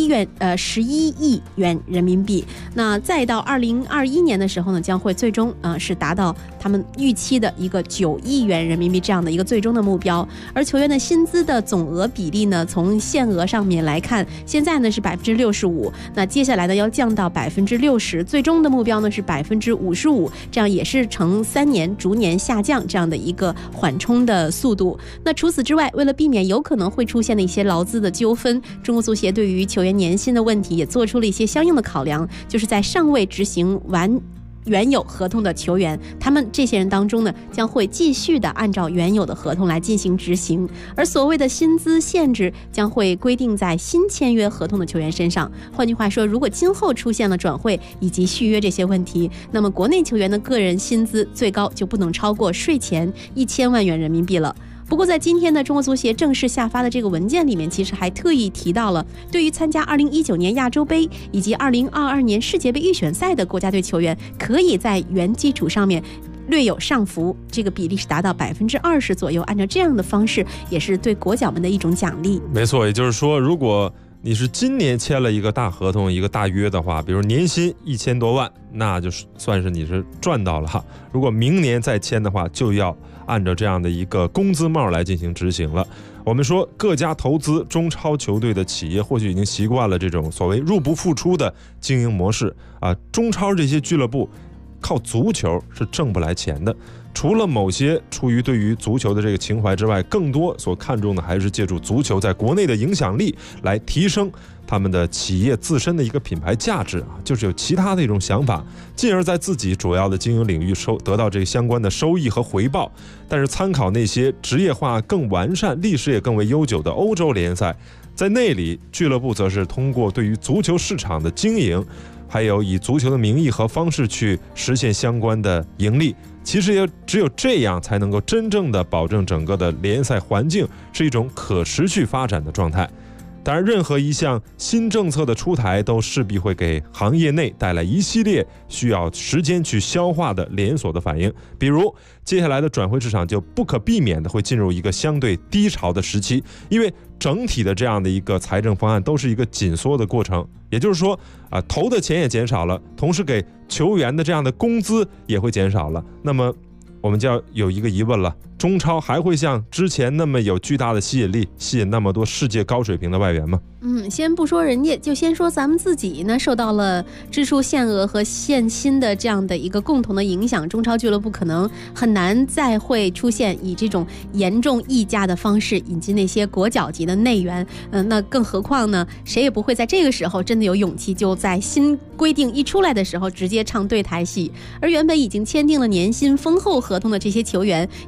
11亿元人民币。那再到2021年的时候呢，将会最终是达到他们预期的一个9亿元人民币这样的一个最终的目标。而球员的薪资的总额比例呢，从限额上面来看，现在呢是65%，那接下来呢要降到60%，最终的目标呢是55%，这样也是呈3年逐年下降这样的一个缓冲的速度。那除此之外，为了避免有可能会出现的一些劳资的纠纷，中国足协对于球员年薪的问题也做出了一些相应的考量，就是在尚未执行完原有合同的球员，他们这些人当中呢，将会继续的按照原有的合同来进行执行。而所谓的薪资限制将会规定在新签约合同的球员身上。换句话说，如果今后出现了转会以及续约这些问题，那么国内球员的个人薪资最高就不能超过税前1000万元人民币了。不过在今天的中国足协正式下发的这个文件里面，其实还特意提到了，对于参加2019年亚洲杯以及2022年世界杯预选赛的国家队球员，可以在原基础上面略有上浮，这个比例是达到20%左右。按照这样的方式，也是对国脚们的一种奖励。 没错，也就是说，如果你是今年签了一个大合同、一个大约的话，比如年薪1000多万，那就算是你是赚到了哈。如果明年再签的话，就要按照这样的一个工资帽来进行执行了。我们说各家投资中超球队的企业或许已经习惯了这种所谓入不敷出的经营模式中超这些俱乐部靠足球是挣不来钱的。除了某些出于对于足球的这个情怀之外，更多所看重的还是借助足球在国内的影响力来提升他们的企业自身的一个品牌价值就是有其他的一种想法，进而在自己主要的经营领域得到这个相关的收益和回报。但是参考那些职业化更完善、历史也更为悠久的欧洲联赛，在那里俱乐部则是通过对于足球市场的经营，还有以足球的名义和方式去实现相关的盈利。其实也只有这样才能够真正的保证整个的联赛环境是一种可持续发展的状态。当然，任何一项新政策的出台都势必会给行业内带来一系列需要时间去消化的连锁的反应。比如接下来的转会市场就不可避免的会进入一个相对低潮的时期，因为整体的这样的一个财政方案都是一个紧缩的过程。也就是说投的钱也减少了，同时给球员的这样的工资也会减少了。那么我们就要有一个疑问了，中超还会像之前那么有巨大的吸引力，吸引那么多世界高水平的外援吗？ 先不说人家，就先说咱们自己呢，受到了支出限额和限薪的这样的一个共同的影响，中超俱乐部可能很难再会出现以这种严重溢价的方式引进那些国脚级的内援。那更何况呢，谁也不会在这个时候真的有勇气就在新规定一出来的时候直接唱对台戏。而原本已经签订了年薪丰厚合同的这些球员，也很难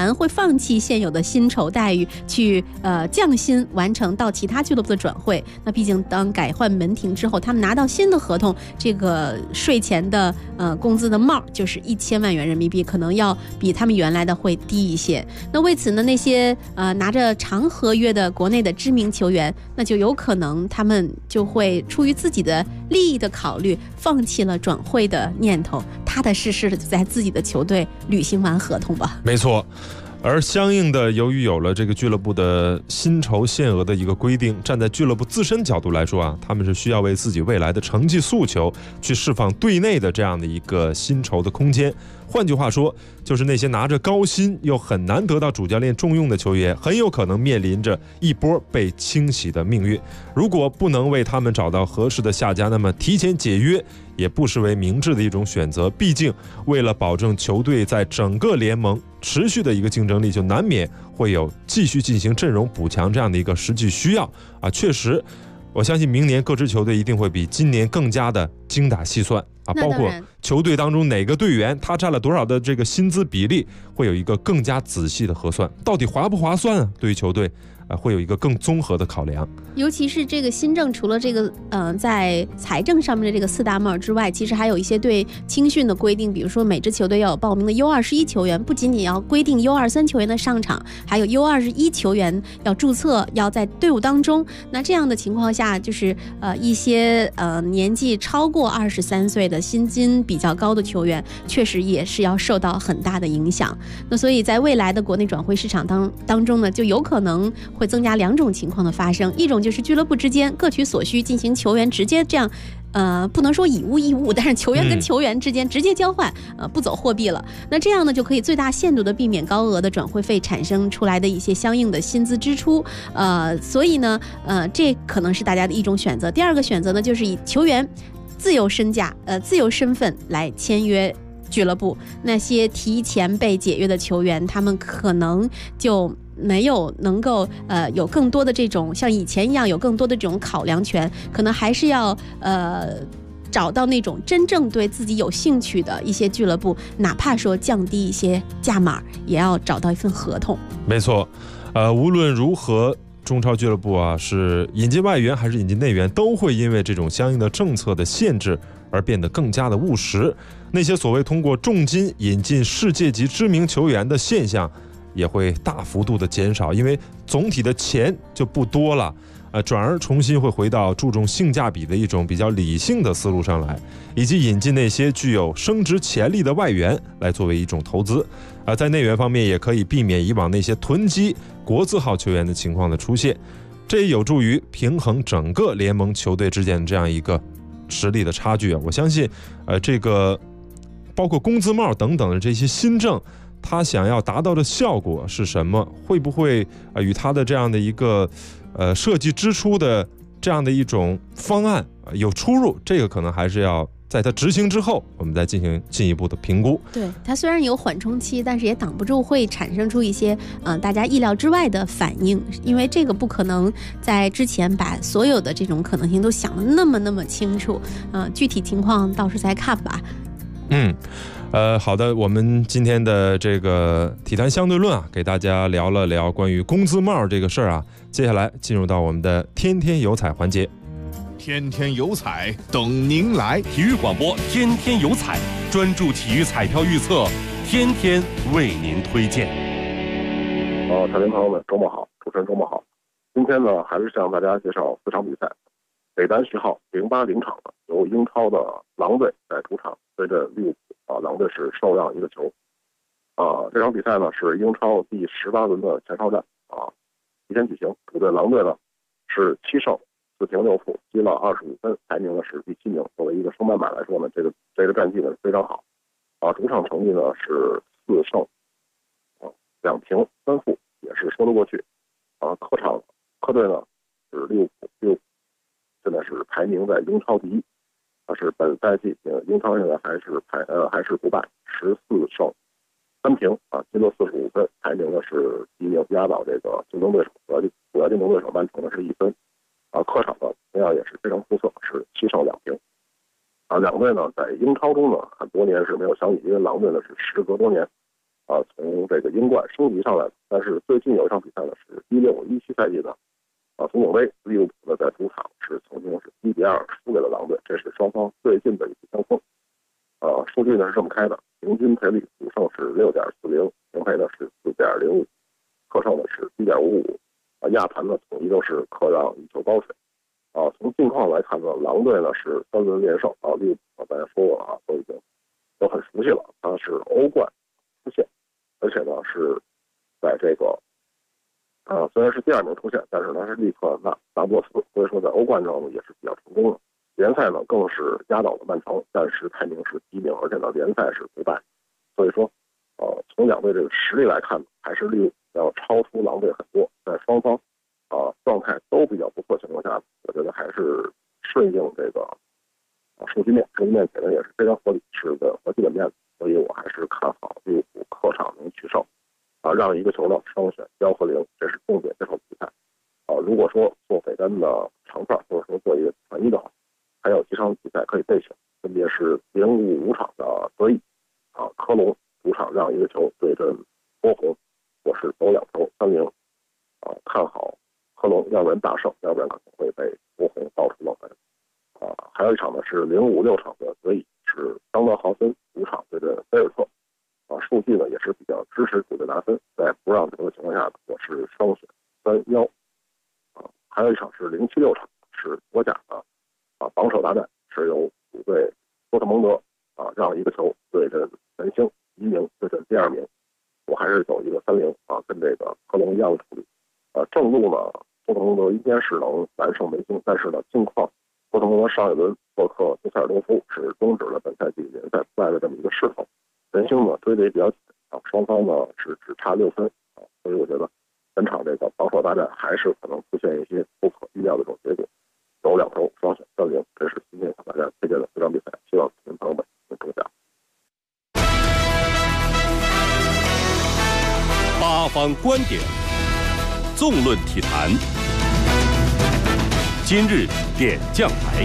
然会放弃现有的薪酬待遇，去降薪完成到其他俱乐部的转会。那毕竟当改换门庭之后，他们拿到新的合同，这个税前的工资的帽就是1000万元人民币，可能要比他们原来的会低一些。那为此呢，那些拿着长合约的国内的知名球员，那就有可能他们就会出于自己的利益的考虑，放弃了转会的念头，踏踏实实的在自己的球队履行完合同吧。 没错。而相应的，由于有了这个俱乐部的薪酬限额的一个规定，站在俱乐部自身角度来说啊，他们是需要为自己未来的成绩诉求去释放队内的这样的一个薪酬的空间。换句话说，就是那些拿着高薪又很难得到主教练重用的球员，很有可能面临着一波被清洗的命运。如果不能为他们找到合适的下家，那么提前解约也不失为明智的一种选择。毕竟为了保证球队在整个联盟持续的一个竞争力，就难免会有继续进行阵容补强这样的一个实际需要啊。确实，我相信明年各支球队一定会比今年更加的精打细算啊，包括球队当中哪个队员他占了多少的这个薪资比例，会有一个更加仔细的核算，到底划不划算啊？对于球队会有一个更综合的考量。 尤其是这个新政，除了这个在财政上面的这个4大帽之外，其实还有一些对青训的规定，比如说每支球队要有报名的 U21 球员，不仅仅要规定 U23 球员的上场，还有 U21 球员要注册，要在队伍当中。那这样的情况下，就是一些年纪超过23岁的薪金比较高的球员，确实也是要受到很大的影响。那所以在未来的国内转会市场当中呢，就有可能会增加2种情况的发生，一种就是俱乐部之间各取所需，进行球员直接这样不能说以物易物，但是球员跟球员之间直接交换，不走货币了。那这样呢，就可以最大限度的避免高额的转会费产生出来的一些相应的薪资支出。所以呢，这可能是大家的一种选择。第二个选择呢，就是以球员自由身价、自由身份来签约俱乐部。那些提前被解约的球员，他们可能就没有能够有更多的这种像以前一样有更多的这种考量权，可能还是要找到那种真正对自己有兴趣的一些俱乐部，哪怕说降低一些价码，也要找到一份合同。 没错，无论如何，中超俱乐部啊，是引进外援还是引进内援，都会因为这种相应的政策的限制而变得更加的务实。那些所谓通过重金引进世界级知名球员的现象也会大幅度的减少，因为总体的钱就不多了，转而重新会回到注重性价比的一种比较理性的思路上来，以及引进那些具有升值潜力的外援来作为一种投资。在内援方面也可以避免以往那些囤积国字号球员的情况的出现，这也有助于平衡整个联盟球队之间的这样一个实力的差距啊。我相信这个包括工资帽等等的这些新政，他想要达到的效果是什么？会不会与他的这样的一个设计支出的这样的一种方案有出入？这个可能还是要在它执行之后，我们再进行进一步的评估。 对，它虽然有缓冲期，但是也挡不住会产生出一些大家意料之外的反应，因为这个不可能在之前把所有的这种可能性都想得那么清楚。具体情况到时再看吧。 好的，我们今天的这个体坛相对论啊，给大家聊了聊关于工资帽这个事儿啊。接下来进入到我们的天天有彩环节。 天天有彩等您来， 体育广播天天有彩，专注体育彩票预测，天天为您推荐。 彩民朋友们，周末好，主持人周末好。今天呢，还是向大家介绍4场比赛。北单10号080场的由英超的狼队在主场对阵利物浦，狼队是受让1个球。这场比赛呢是英超第18轮的前哨战提前举行。主队狼队呢是7胜4平6负，积了25分，排名呢是第7名。作为一个升班马来说呢，这个战绩呢非常好。主场成绩呢是4胜2平3负，也是说得过去。客队呢是利物浦现在是排名在英超第1，是本赛季英超现在还是不败，14胜3平积了45分，排名呢是第1名，压倒这个竞争对手主要竞争对手曼城呢是1分。客场呢同样也是非常出色，是7胜2平。两队呢在英超中呢很多年是没有相遇，因为狼队呢是时隔多年从这个英冠升级上来的。但是最近有一场比赛呢，是16-17赛季的足总杯，利物浦呢在主场是曾经是1-2输给了狼队，这是双方最近的一次相逢。数据呢是这么开的：平均赔率主胜是6.40，平赔呢是4.05，客胜呢是1.55。亚盘呢统一都是客让1球高水。从近况来看呢，狼队呢是3轮连胜利物浦大家说过了都已经都很熟悉了，它是欧冠出线，而且呢是在这个虽然是第2名出线，但是呢是立刻拿波斯，所以说在欧冠中也是比较成功的。联赛呢更是压倒了曼城，暂时排名是第1名，而且呢联赛是不败。所以说从两队这个实力来看，还是利物浦要超出狼队很多。在双方状态都比较不错的情况下，我觉得还是顺应这个数据面给的也是非常合理，是个合基本面，所以我还是看好利物浦客场能取胜。让1个球呢双选1和0，这是重点这场比赛。如果说做北单的长串，或者说做一个传一的话，还有几场比赛可以备选，分别是0-5场的德乙，科隆主场让1个球对阵波鸿，我是走2球3-0，看好科隆，要不然大胜，要不然可能会被波鸿倒出冷门。还有一场呢是0-5-6场的德乙，是桑德豪森主场对阵菲尔特。数据呢也是比较支持主队拿分，在不让球的情况下，我是双选3-1。还有一场是0-7-6场，是德甲的榜首大战，是由主队多特蒙德让1个球对阵门兴，1名对阵第2名，我还是走一个3-0跟这个科隆一样的处理。正路呢，多特蒙德应该是能完胜门兴，但是呢，近况多特蒙德上一轮做客杜塞尔多夫是终止了本赛季联赛不败的这么一个势头。门兴呢追得也比较紧双方呢是只差6分所以我觉得本场这个榜首大战还是可能出现一些不可预料的这种结果。走2球双选3-0，这是今天向大家推荐的4场比赛，希望听众朋友们能中奖。 八方观点，纵论体坛，今日点将台。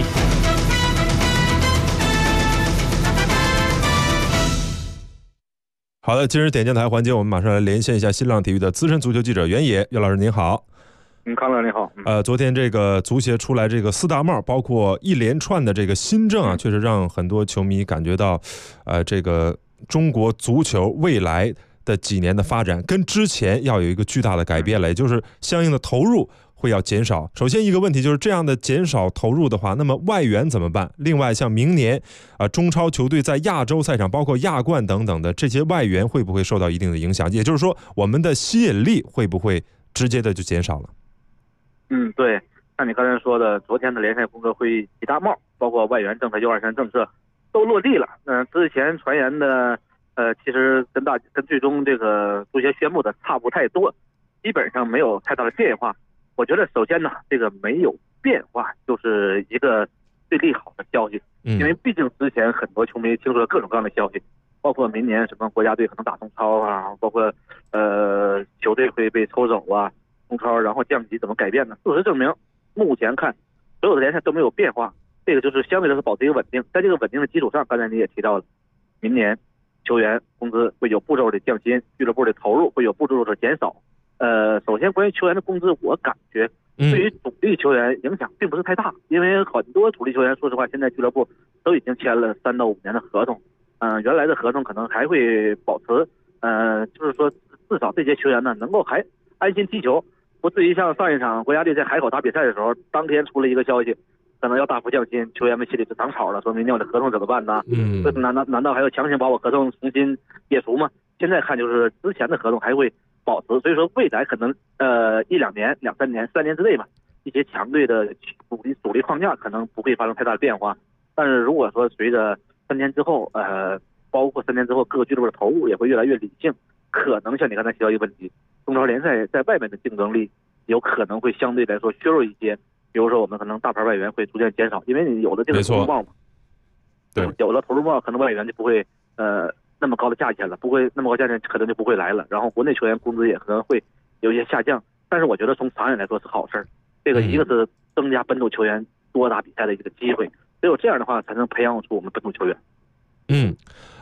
好的，今日点将台环节，我们马上来连线一下新浪体育的资深足球记者袁野。袁老师您好。 康乐你好。 昨天这个足协出来这个4大帽，包括一连串的这个新政确实让很多球迷感觉到，这个中国足球未来的几年的发展跟之前要有一个巨大的改变了，也就是相应的投入会要减少。首先一个问题就是这样的减少投入的话，那么外援怎么办？另外像明年中超球队在亚洲赛场包括亚冠等等的这些外援会不会受到一定的影响？也就是说我们的吸引力会不会直接的就减少了？ 对，像你刚才说的，昨天的联赛工作会议几大帽，包括外援政策、U23政策都落地了。之前传言的其实跟最终这个足协宣布的差不太多，基本上没有太大的变化。我觉得首先呢，这个没有变化就是一个最利好的消息，因为毕竟之前很多球迷听说了各种各样的消息，包括明年什么国家队可能打中超包括球队会被抽走中超然后降级怎么改变呢？事实证明，目前看所有的联赛都没有变化，这个就是相对来说保持一个稳定。在这个稳定的基础上，刚才你也提到了，明年球员工资会有步骤的降薪，俱乐部的投入会有步骤的减少。首先关于球员的工资，我感觉对于主力球员影响并不是太大，因为很多主力球员说实话现在俱乐部都已经签了3到5年的合同，原来的合同可能还会保持，就是说至少这些球员呢能够还安心踢球，不至于像上一场国家队在海口打比赛的时候，当天出了一个消息可能要大幅降薪，球员们心里是长草了，说明年我的合同怎么办呢？难道还要强行把我合同重新解除吗？现在看就是之前的合同还会保持，所以说未来可能1-2年、2-3年、3年之内吧，一些强队的主力框架可能不会发生太大的变化。但是如果说随着3年之后，包括3年之后各个俱乐部的投入也会越来越理性，可能像你刚才提到一个问题，中超联赛在外面的竞争力有可能会相对来说削弱一些，比如说我们可能大牌外援会逐渐减少，因为你有了这个投入帽嘛，对，有了投入帽，可能外援就不会那么高的价钱了，不会那么高价钱可能就不会来了，然后国内球员工资也可能会有一些下降，但是我觉得从长远来说是好事。这个一个是增加本土球员多打比赛的一个机会，只有这样的话才能培养出我们本土球员。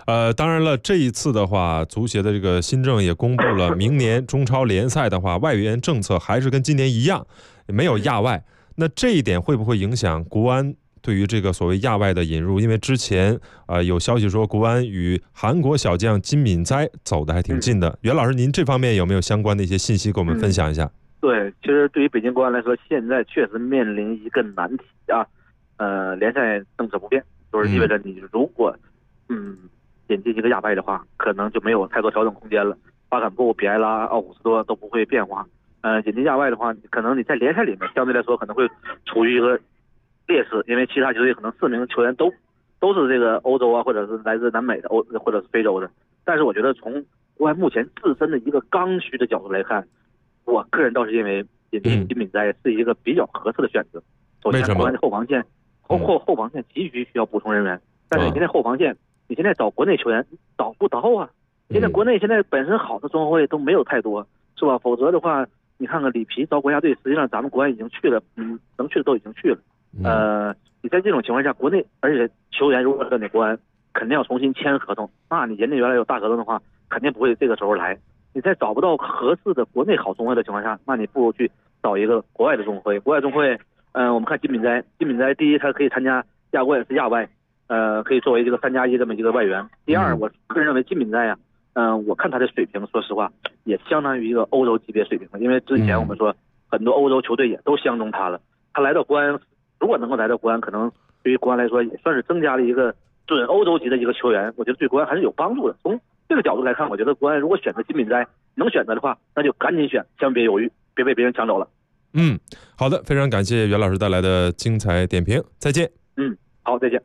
当然了，这一次的话，足协的这个新政也公布了，明年中超联赛的话，外援政策还是跟今年一样，没有亚外。那这一点会不会影响国安对于这个所谓亚外的引入？因为之前有消息说，国安与韩国小将金敏哉走的还挺近的。袁老师，您这方面有没有相关的一些信息给我们分享一下？ 对，其实对于北京国安来说，现在确实面临一个难题啊。联赛政策不变，就是意味着你如果引进一个亚外的话，可能就没有太多调整空间了。巴坎布、比埃拉、奥古斯多都不会变化。引进亚外的话，可能你在联赛里面相对来说可能会处于一个劣势，因为其他球队可能4名球员都是这个欧洲啊，或者是来自南美的或者是非洲的。但是我觉得从国安目前自身的一个刚需的角度来看，我个人倒是认为引进金敏哉是一个比较合适的选择。首先，国安的后防线后防线急需要补充人员，但是你现在后防线，你现在找国内球员找不到啊。现在国内现在本身好的中后卫都没有太多，是吧？否则的话，你看看里皮招国家队，实际上咱们国安已经去了，能去的都已经去了。你在这种情况下，国内而且球员如果跟你国安肯定要重新签合同，那你人家原来有大合同的话，肯定不会这个时候来。你在找不到合适的国内好中卫的情况下，那你不如去找一个国外的中卫。国外中卫，我们看金敏哉，第一他可以参加亚冠是亚外，可以作为这个3+1这么一个外援。第二，我个人认为金敏哉我看他的水平，说实话也相当于一个欧洲级别水平了。因为之前我们说很多欧洲球队也都相中他了，他来到国安，如果能够来到国安，可能对于国安来说也算是增加了一个准欧洲级的一个球员，我觉得对国安还是有帮助的。从这个角度来看，我觉得国安如果选择金敏哉，能选择的话，那就赶紧选，千万别犹豫，别被别人抢走了。 好的，非常感谢袁老师带来的精彩点评，再见。 好，再见。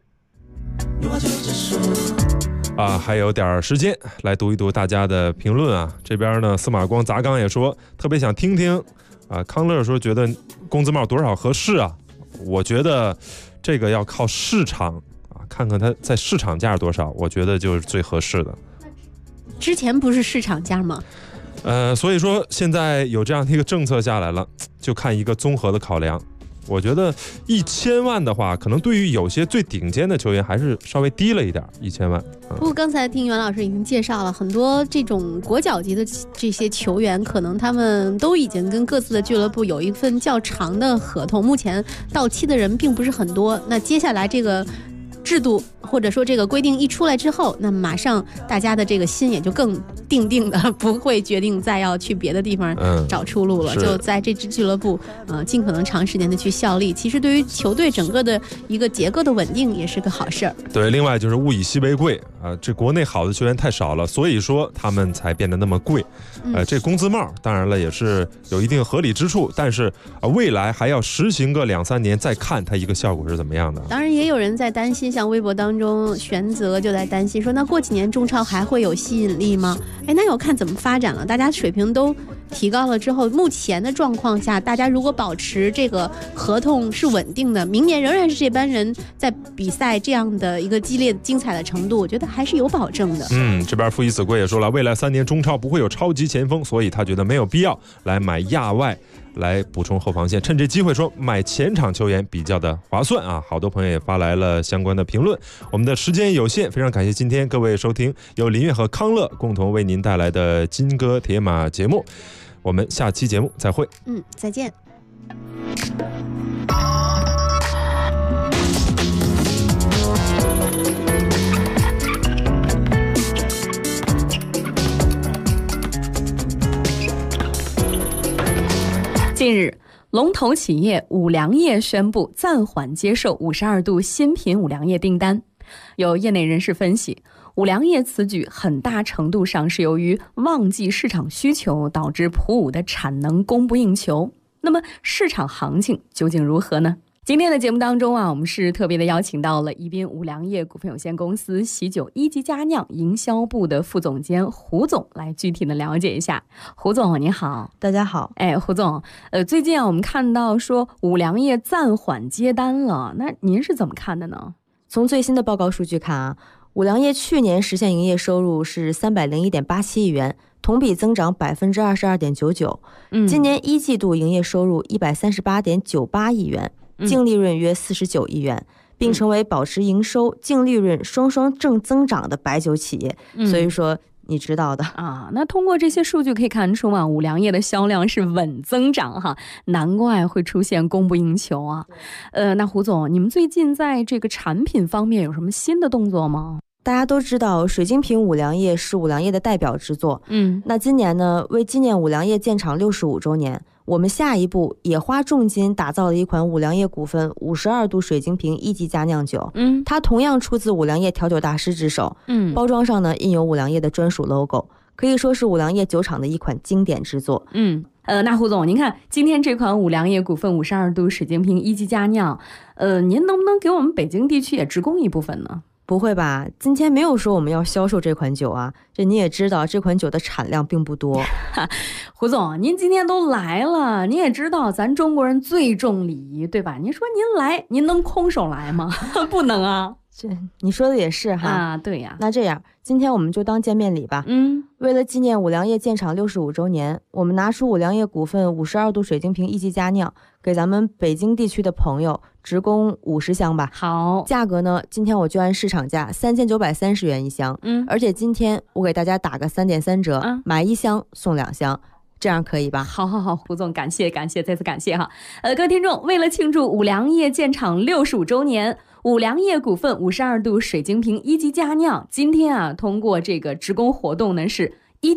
还有点时间来读一读大家的评论啊。这边呢，司马光砸缸也说特别想听听康乐说觉得工资帽多少合适啊？我觉得这个要靠市场看看它在市场价多少，我觉得就是最合适的。 之前不是市场价吗？ 所以说现在有这样的一个政策下来了，就看一个综合的考量。我觉得1000万的话，可能对于有些最顶尖的球员还是稍微低了一点，1000万。 不过刚才听袁老师已经介绍了很多这种国脚级的这些球员，可能他们都已经跟各自的俱乐部有一份较长的合同，目前到期的人并不是很多。那接下来这个制度或者说这个规定一出来之后，那马上大家的这个心也就更定的，不会决定再要去别的地方找出路了，就在这支俱乐部尽可能长时间的去效力。其实对于球队整个的一个结构的稳定也是个好事儿。 对，另外就是物以稀为贵这国内好的球员太少了，所以说他们才变得那么贵。这工资帽当然了也是有一定合理之处，但是未来还要实行个2-3年再看它一个效果是怎么样的。 当然也有人在担心，像微博当中玄泽就在担心说，那过几年中超还会有吸引力吗？那要看怎么发展了。大家水平都提高了之后，目前的状况下，大家如果保持这个合同是稳定的，明年仍然是这班人在比赛这样的一个激烈精彩的程度，我觉得还是有保证的。 这边傅一子贵也说了，未来3年中超不会有超级前锋，所以他觉得没有必要来买亚外来补充后防线，趁这机会说买前场球员比较的划算啊！好多朋友也发来了相关的评论。我们的时间有限，非常感谢今天各位收听由林月和康乐共同为您带来的金戈铁马节目，我们下期节目再会。 再见。 近日，龙头企业五粮液宣布暂缓接受52度新品五粮液订单。有业内人士分析，五粮液此举很大程度上是由于旺季市场需求导致普五的产能供不应求。那么市场行情究竟如何呢？今天的节目当中我们是特别的邀请到了宜宾五粮液股份有限公司喜酒一级佳酿营销部的副总监胡总来具体的了解一下。胡总你好。 大家好。 胡总，最近我们看到说五粮液暂缓接单了，那您是怎么看的呢？ 从最新的报告数据看五粮液去年实现营业收入是301.87亿元，同比增长22.99%。今年1季度营业收入138.98亿元，净利润约49亿元， 并成为保持营收、净利润双双正增长的白酒企业。所以说你知道的啊。那通过这些数据可以看出啊，五粮液的销量是稳增长哈，难怪会出现供不应求啊。那胡总，你们最近在这个产品方面有什么新的动作吗？ 大家都知道水晶瓶五粮液是五粮液的代表之作。那今年呢，为纪念五粮液建厂65周年，我们下一步也花重金打造了一款五粮液股份52度水晶瓶1级佳酿酒。它同样出自五粮液调酒大师之手。包装上呢印有五粮液的专属 logo， 可以说是五粮液酒厂的一款经典之作。 那胡总，您看今天这款五粮液股份52度水晶瓶1级佳酿，您能不能给我们北京地区也直供一部分呢？ 不会吧，今天没有说我们要销售这款酒啊，这你也知道这款酒的产量并不多。 胡总，您今天都来了，您也知道咱中国人最重礼仪，对吧？您说您来，您能空手来吗？不能啊。 这你说的也是哈。 啊，对呀。 那这样今天我们就当见面礼吧。为了纪念五粮液建厂65周年，我们拿出五粮液股份52度水晶瓶1级佳酿，给咱们北京地区的朋友直供50箱吧。 好， 价格呢，今天我就按市场价3930元一箱。而且今天我给大家打个3.3折，买1箱送2箱。这样可以吧？ 好，胡总，感谢，再次感谢哈。各位听众，为了庆祝五粮液建厂65周年，五粮液股份52度水晶瓶1级佳酿，今天啊，通过这个直供活动呢是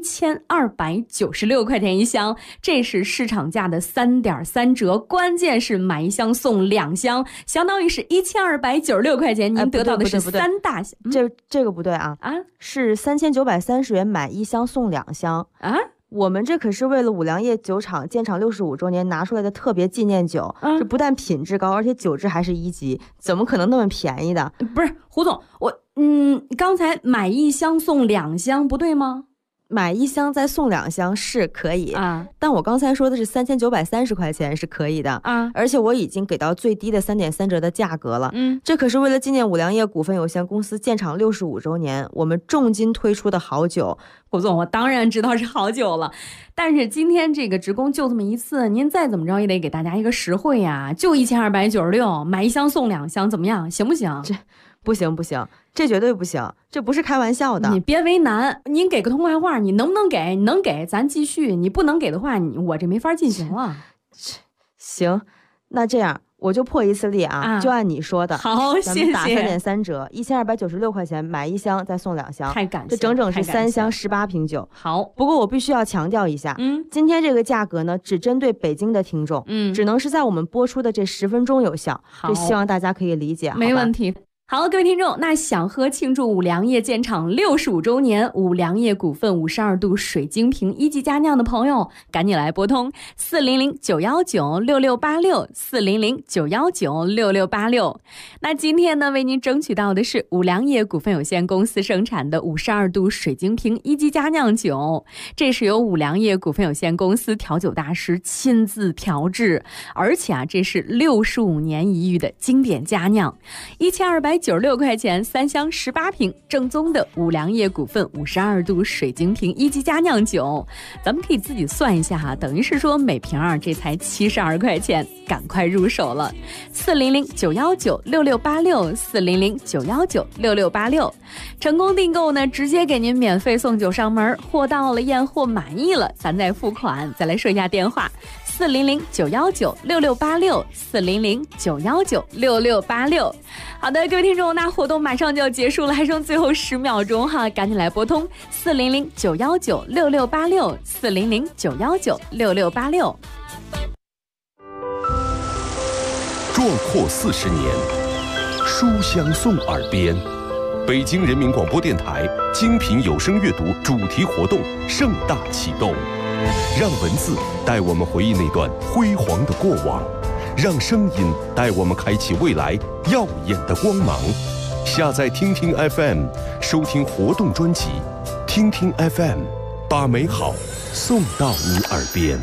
1296块钱一箱，这是市场价的3.3折，关键是买1箱送2箱，相当于是1296块钱，您得到的是3大箱。 这个不对啊，是3930元买1箱送2箱啊。 我们这可是为了五粮液酒厂建厂65周年拿出来的特别纪念酒，这不但品质高，而且酒质还是1级，怎么可能那么便宜的？ 不是胡总，我刚才买1箱送2箱不对吗？ 买1箱再送2箱是可以啊，但我刚才说的是3930块钱是可以的啊，而且我已经给到最低的3.3折的价格了。这可是为了纪念五粮液股份有限公司建厂65周年，我们重金推出的好酒。 胡总，我当然知道是好酒了，但是今天这个直供就这么一次，您再怎么着也得给大家一个实惠呀，就1296，买1箱送2箱，怎么样？行不行？ 这不行，这绝对不行，这不是开玩笑的。 你别为难，您给个痛快话，你能不能给？你能给咱继续，你不能给的话，我这没法进行了。 行，那这样我就破一次例啊，就按你说的。 好，谢谢。 打3.3折，1296块钱买1箱再送2箱， 太感谢， 这整整是3箱18瓶酒。 好， 不过我必须要强调一下，今天这个价格呢，只针对北京的听众，只能是在我们播出的这10分钟有效。这希望大家可以理解。 没问题。好，各位听众，那想喝庆祝五粮液建厂65周年五粮液股份52度水晶瓶1级佳酿的朋友，赶紧来拨通400-919-6686，400-919-6686。那今天呢，为您争取到的是五粮液股份有限公司生产的52度水晶瓶1级佳酿酒，这是由五粮液股份有限公司调酒大师亲自调制，而且啊，这是65年一遇的经典佳酿，1296块钱3箱18瓶，正宗的五粮液股份52度水晶瓶1级佳酿酒，咱们可以自己算一下哈，等于是说每瓶这才72块钱，赶快入手了。400-919-6686，400-919-6686，成功订购呢，直接给您免费送酒上门，货到了验货满意了，咱再付款。再来说一下电话：400-919-6686，400-919-6686。好的，各位听众，那活动马上就要结束了，还剩最后10秒钟哈，赶紧来拨通400-919-6686，400-919-6686。 壮阔40年，书香送耳边。北京人民广播电台精品有声阅读主题活动盛大启动，让文字带我们回忆那段辉煌的过往，让声音带我们开启未来耀眼的光芒。下载听听 FM， 收听活动专辑，听听 FM， 把美好送到你耳边。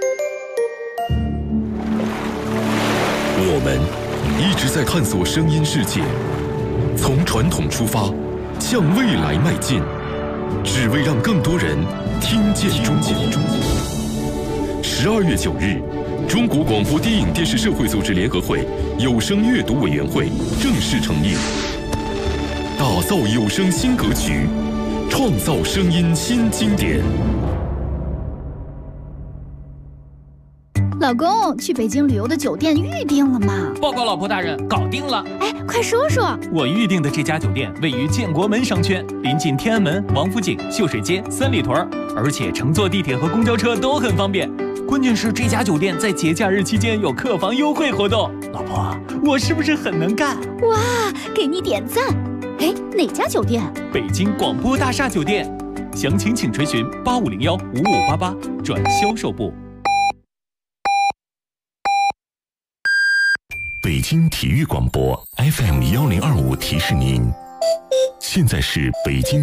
我们一直在探索声音世界，从传统出发，向未来迈进，只为让更多人听见中国。12月9日， 中国广播电影电视社会组织联合会有声阅读委员会正式成立，打造有声新格局，创造声音新经典。 老公，去北京旅游的酒店预定了吗？ 报告老婆大人，搞定了。 哎，快说说。 我预定的这家酒店位于建国门商圈，临近天安门、王府井、秀水街、三里屯，而且乘坐地铁和公交车都很方便。关键是这家酒店在节假日期间有客房优惠活动。老婆，我是不是很能干？ 哇，给你点赞。哎，哪家酒店？ 北京广播大厦酒店。详情请垂询8501-5588转销售部。 北京体育广播 FM 1025提示您，现在是北京